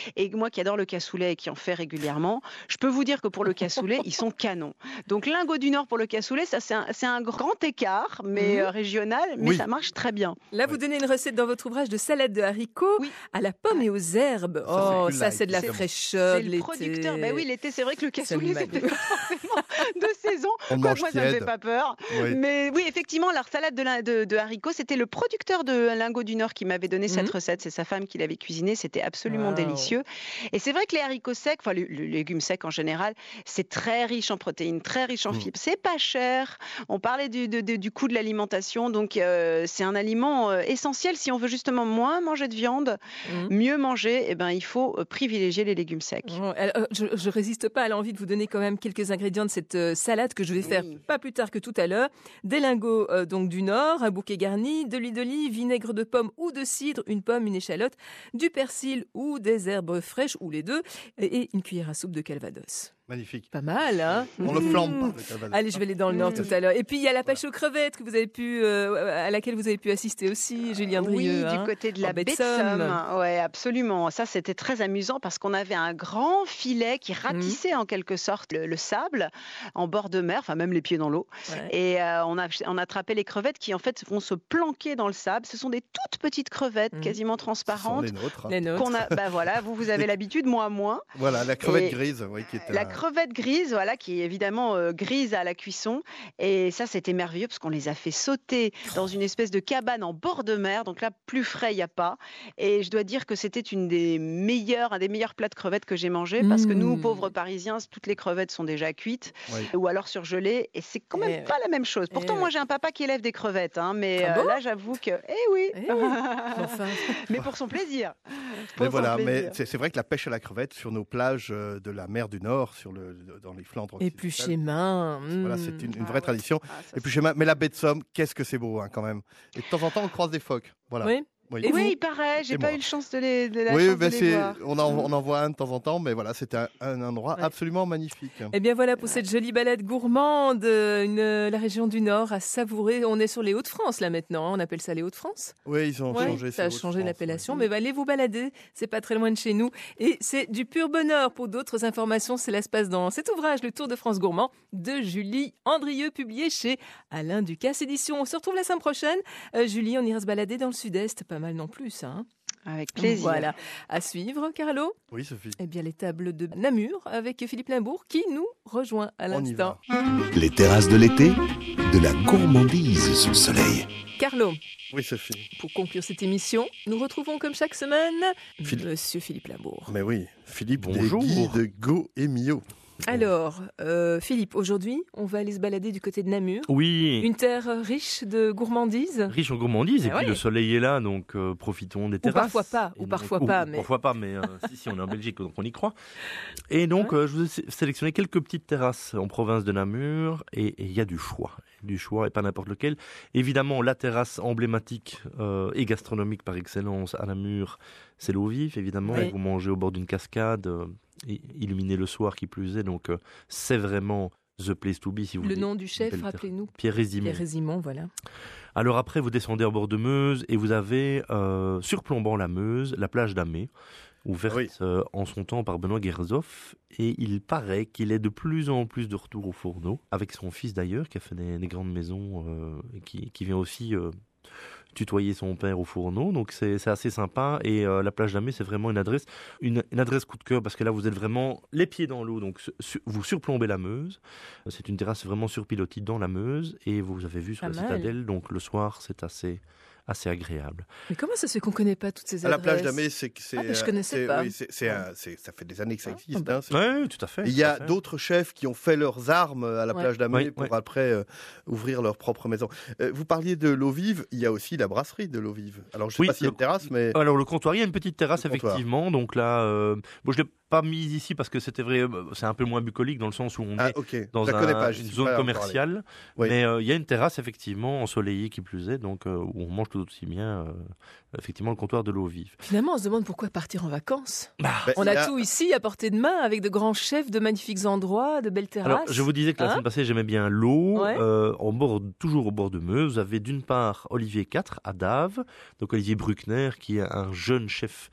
Et moi qui adore le cassoulet et qui en fais régulièrement, je peux vous dire que pour le cassoulet, ils sont canons. Donc lingot du Nord pour le cassoulet, ça c'est un, c'est un grand écart, mais Mmh. euh, régional, mais Oui. ça marche très bien. Là, vous donnez une recette dans votre ouvrage de salade de haricots Oui. à la pomme et aux herbes. Ça, c'est Oh, plus ça, light, c'est de la évidemment. fraîcheur C'est de le l'été. producteur. Ben oui, l'été, c'est vrai que le cassoulet, me c'était manque. pas forcément de saison. On le Quoi mange que moi, ça me tiède. fait pas peur. Oui. Mais oui, effectivement, la salade de, la- de, de haricots, c'était le producteur de Lingot du Nord qui m'avait donné cette Mhm. recette. C'est sa femme qui l'avait cuisinée. C'était absolument Wow. délicieux. Et c'est vrai que les haricots secs, enfin, le, le légume sec en général, c'est très riche en protéines, très riche en Mhm. fibres. C'est pas cher. On parlait du, de- de- du coût de l'alimentation. Donc, euh, c'est un aliment euh, essentiel si on veut justement moins manger de viande, Mmh. mieux manger. Eh ben, il faut euh, privilégier les légumes secs. Oh, alors, je, je résiste pas à l'envie de vous donner quand même quelques ingrédients de cette euh, salade que je vais faire Oui. pas plus tard que tout à l'heure. Des lingots euh, donc du Nord, un bouquet garni, de l'huile d'olive, vinaigre de pomme ou de cidre, une pomme, une échalote, du persil ou des herbes fraîches ou les deux, et, et une cuillère à soupe de calvados. Magnifique. Pas mal, hein? On le Mmh. flambe pas, le calvados. Allez, je vais aller dans le Nord Mmh. tout à l'heure. Et puis il y a la pêche aux crevettes que vous avez pu, euh, à laquelle vous avez pu assister aussi, Julien Drieux. Oui, hein, du côté de la en baie baie de de Somme. Somme. Ouais, absolument. Ça, c'était très amusant parce qu'on avait un grand filet qui ratissait en quelque sorte le, le sable en bord de mer, enfin même les pieds dans l'eau. Ouais. Et euh, on, a, on attrapait les crevettes qui en fait vont se planquer dans le sable. Ce sont des toutes petites crevettes, Mhm. quasiment Ce sont transparentes. les nôtres. Les nôtres. Qu'on a, bah voilà, vous vous avez l'habitude, moi moins. Voilà, la crevette Et grise, oui, qui est La un- crevette grise, voilà, qui est évidemment euh, grise à la cuisson. Et ça, c'était merveilleux parce qu'on les a fait sauter dans une espèce de cabane en bord de mer. Donc là, plus frais, il n'y a pas. Et je dois dire que c'était une des meilleures, un des meilleurs plats de crevettes que j'ai mangé parce que nous, Mmh. pauvres Parisiens, toutes les crevettes sont déjà cuites Oui. ou alors surgelées. Et c'est quand même Eh pas la même chose. Pourtant, Eh moi, ouais. j'ai un papa qui élève des crevettes. Hein, mais Ah euh, bon là, j'avoue que, eh oui. Eh oui. Enfin, Mais pour son plaisir. Pour Mais son voilà, mais plaisir. c'est c'est vrai que la pêche à la crevette sur nos plages euh, de la mer du Nord, sur le, dans les Flandres épluché occidentales, main. voilà, mmh. c'est une, une Ah vraie ouais. tradition. Ah, ça, Et puis chez ma- mais la baie de Somme, qu'est-ce que c'est beau hein, quand même. Et de temps en temps, on croise des phoques. Voilà. Oui. Oui. Et oui, vous il paraît. J'ai Et pas moi. eu le chance de, les, de la Oui, chance ben de les c'est, voir. on, en, on en voit un de temps en temps, mais voilà, c'était un, un endroit Ouais. absolument magnifique. Eh bien voilà pour cette jolie balade gourmande, une, la région du Nord à savourer. On est sur les Hauts-de-France là maintenant, hein. On appelle ça les Hauts-de-France. Oui, ils ont Ouais, changé. ça a c'est changé Hauts-de-France, l'appellation, ouais. mais bah, allez vous balader, c'est pas très loin de chez nous. Et c'est du pur bonheur. Pour d'autres informations, c'est l'espace dans cet ouvrage, Le Tour de France Gourmand, de Julie Andrieux, publié chez Alain Ducasse Édition. On se retrouve la semaine prochaine. Euh, Julie, on ira se balader dans le sud-est, pas mal non plus, ça. Hein. Avec plaisir. Voilà. À suivre, Carlo. Oui, Sophie. Eh bien, les tables de Namur avec Philippe Limbourg qui nous rejoint à On y l'instant. va. Les terrasses de l'été, de la gourmandise sous le soleil. Carlo, Oui, Sophie. pour conclure cette émission, nous retrouvons comme chaque semaine Phil- Monsieur Philippe Limbourg. Mais oui, Philippe Bonjour. Desguy de Go et Mio. Alors, euh, Philippe, aujourd'hui, on va aller se balader du côté de Namur. Oui, Une terre riche de gourmandise. riche en gourmandise, et Eh puis ouais. le soleil est là, donc euh, profitons des terrasses. parfois pas, ou Et parfois donc- pas, ou mais- Parfois pas, mais euh, si, si, on est en Belgique, donc on y croit. Et donc, Ouais. euh, je vous ai sé- sélectionné quelques petites terrasses en province de Namur, et et il y a du choix. Du choix, et pas n'importe lequel. Évidemment, la terrasse emblématique euh, et gastronomique par excellence à Namur, c'est l'eau vive, évidemment. Oui. Vous mangez au bord d'une cascade, euh, et- illuminée le soir qui plus est, donc euh, c'est vraiment the place to be, si vous Le voulez. nom du chef, Belle terre. rappelez-nous. Pierre Résimon. Pierre Résimon, voilà. Alors après, vous descendez au bord de Meuse et vous avez, euh, surplombant la Meuse, la plage d'Amé, ouverte Oui. euh, en son temps par Benoît Gershoff. Et il paraît qu'il est de plus en plus de retour au fourneau, avec son fils d'ailleurs, qui a fait des, des grandes maisons, euh, et qui, qui vient aussi euh, tutoyer son père au fourneau. Donc c'est c'est assez sympa. Et euh, la plage d'Amé, c'est vraiment une adresse, une, une adresse coup de cœur, parce que là, vous êtes vraiment les pieds dans l'eau. Donc su- su- vous surplombez la Meuse. C'est une terrasse vraiment surpilotie dans la Meuse. Et vous avez vu sur Pas la mal. citadelle, donc le soir, c'est assez, assez agréable. Mais comment ça se fait qu'on connaît pas toutes ces À la adresses? plage d'Amé, c'est que c'est. Ah, mais je euh, connaissais c'est- pas. oui, c'est- c'est un- c'est- ça fait des années que ça Ah, existe. bah. hein, c'est- Oui, tout à fait. Il y a tout à fait. d'autres chefs qui ont fait leurs armes à la Ouais. plage d'Amé Oui, pour oui. après euh, ouvrir leur propre maison. Euh, vous parliez de l'eau vive, il y a aussi la brasserie de l'eau vive. Alors je sais Oui, pas s'il y a le- une terrasse, mais Alors le comptoir, il y a une petite terrasse Le comptoir. effectivement. Donc là, euh, bon, je l'ai pas mise ici parce que c'était vrai, euh, c'est un peu moins bucolique dans le sens où on ah est ok, dans je la un- connais pas, je une suis zone pas encore allé. commerciale. Oui. Mais euh, il y a une terrasse effectivement ensoleillée qui plus est, donc euh, où on mange tout aussi bien euh, effectivement le comptoir de l'eau vive. Finalement, on se demande pourquoi partir en vacances. Ben, On il y a tout ici à portée de main, avec de grands chefs, de magnifiques endroits, de belles terrasses. Alors, je vous disais que la Hein semaine passée, j'aimais bien l'eau. Ouais. Euh, en bord, toujours au bord de Meuse, vous avez d'une part Olivier quatre à Dave, donc Olivier Bruckner, qui est un jeune chef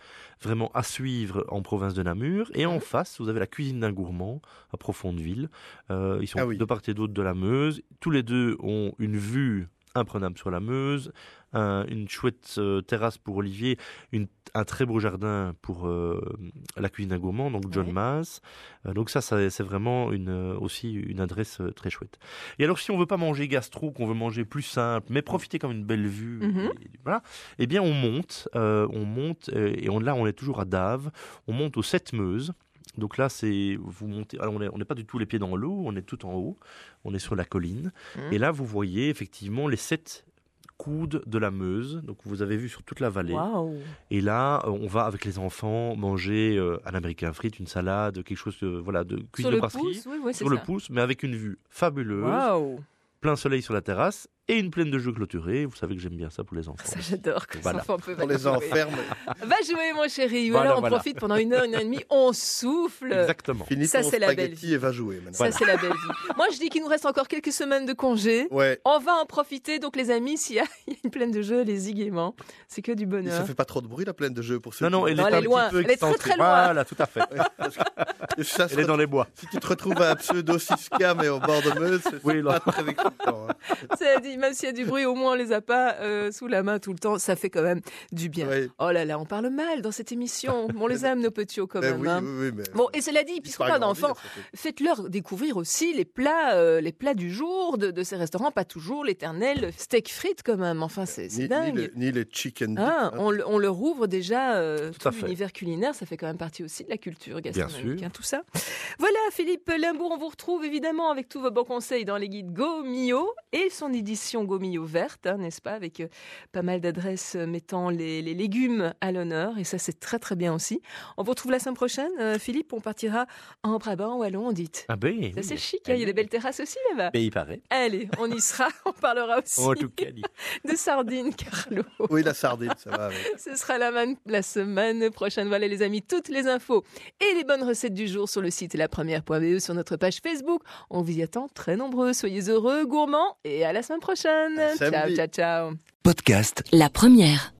vraiment à suivre en province de Namur. Et en Mhm. face, vous avez la cuisine d'un gourmand à Profondeville. Euh, ils sont Ah oui. de part et d'autre de la Meuse. Tous les deux ont une vue imprenable sur la Meuse, un- une chouette euh, terrasse pour Olivier, une- un très beau jardin pour euh, la cuisine d'un gourmand, donc John Ouais. Maas. Euh, donc ça, ça, c'est vraiment une, euh, aussi une adresse euh, très chouette. Et alors, si on veut pas manger gastro, qu'on veut manger plus simple, mais profiter comme une belle vue, Mhm. et- voilà, eh bien, on monte, euh, on monte, euh, et on, là, on est toujours à Dave, on monte aux Sept Meuses. Donc là, c'est vous montez. Alors on n'est on n'est pas du tout les pieds dans l'eau, on est tout en haut, on est sur la colline. Mhm. Et là, vous voyez effectivement les sept coudes de la Meuse. Donc vous avez vu sur toute la vallée. Waouh. Et là, euh, on va avec les enfants manger euh, un américain frites, une salade, quelque chose de voilà de Sur cuisine le de brasserie, pouce, oui, oui, c'est sur le ça. pouce, mais avec une vue fabuleuse, Waouh. plein soleil sur la terrasse et une plaine de jeux clôturée. Vous savez que j'aime bien ça pour les enfants. Ça, j'adore que Voilà. les enfants peuvent On les aller jouer. enferme. Va jouer, mon chéri. Voilà, Voilà, on voilà. profite pendant une heure, une heure et demie. On souffle. Exactement. Finis Ça, ton c'est la belle spaghetti vie. et va jouer maintenant. Ça, c'est la belle vie. Moi, je dis qu'il nous reste encore quelques semaines de congé. Ouais. On va en profiter. Donc, les amis, s'il y a, il y a une plaine de jeux, allez-y gaiement. C'est que du Et bonheur. ça fait pas trop de bruit la plaine de jeu pour ceux Non, non, qui- elle Non, est elle un est loin. petit peu Elle est très, excentrée. très loin. Voilà, tout à fait. Et ça se Elle est dans les bois. Si tu te retrouves à un pseudo Siska mais au bord de Meuse, c'est Oui, pas là. très excitant. hein. Ça dit, même s'il y a du bruit, au moins on les a pas euh, sous la main tout le temps. Ça fait quand même du bien. Ouais. Oh là là, on parle mal dans cette émission. On les aime, nos petits quand Ben même. oui, hein. oui, oui, mais Bon, et cela dit, ils puisqu'on sont parle agrandis, d'enfants, ça fait- faites-leur découvrir aussi les plats, euh, les plats du jour de, de ces restaurants, pas toujours l'éternel steak frites quand même. Enfin, c'est c'est ni, ni, dingue. le, ni le chicken dip, Ah, hein. on, le- on leur ouvre déjà euh, Tout tout à fait. l'univers culinaire, ça fait quand même partie aussi de la culture gastronomique, sûr. hein, tout ça. Voilà, Philippe Limbourg, on vous retrouve évidemment avec tous vos bons conseils dans les guides Go Mio et son édition Go Mio verte, hein, n'est-ce pas, avec euh, pas mal d'adresses euh, mettant les, les légumes à l'honneur, et ça c'est très très bien aussi. On vous retrouve la semaine prochaine, euh, Philippe, on partira en Brabant, Wallon, on dit. Ah ben, Ça c'est chic, hein, il y a des belles terrasses aussi là-bas. Ben, il paraît. Allez, on y sera, on parlera aussi En tout cas, dit. de sardines, Carlo. Oui, la sardine, ça va avec. Ce sera la, man- la semaine prochaine. Voilà les amis, toutes les infos et les bonnes recettes du jour sur le site la première point b e, sur notre page Facebook. On vous y attend très nombreux. Soyez heureux, gourmands et à la semaine prochaine. À samedi. Ciao, ciao, ciao. Podcast La première.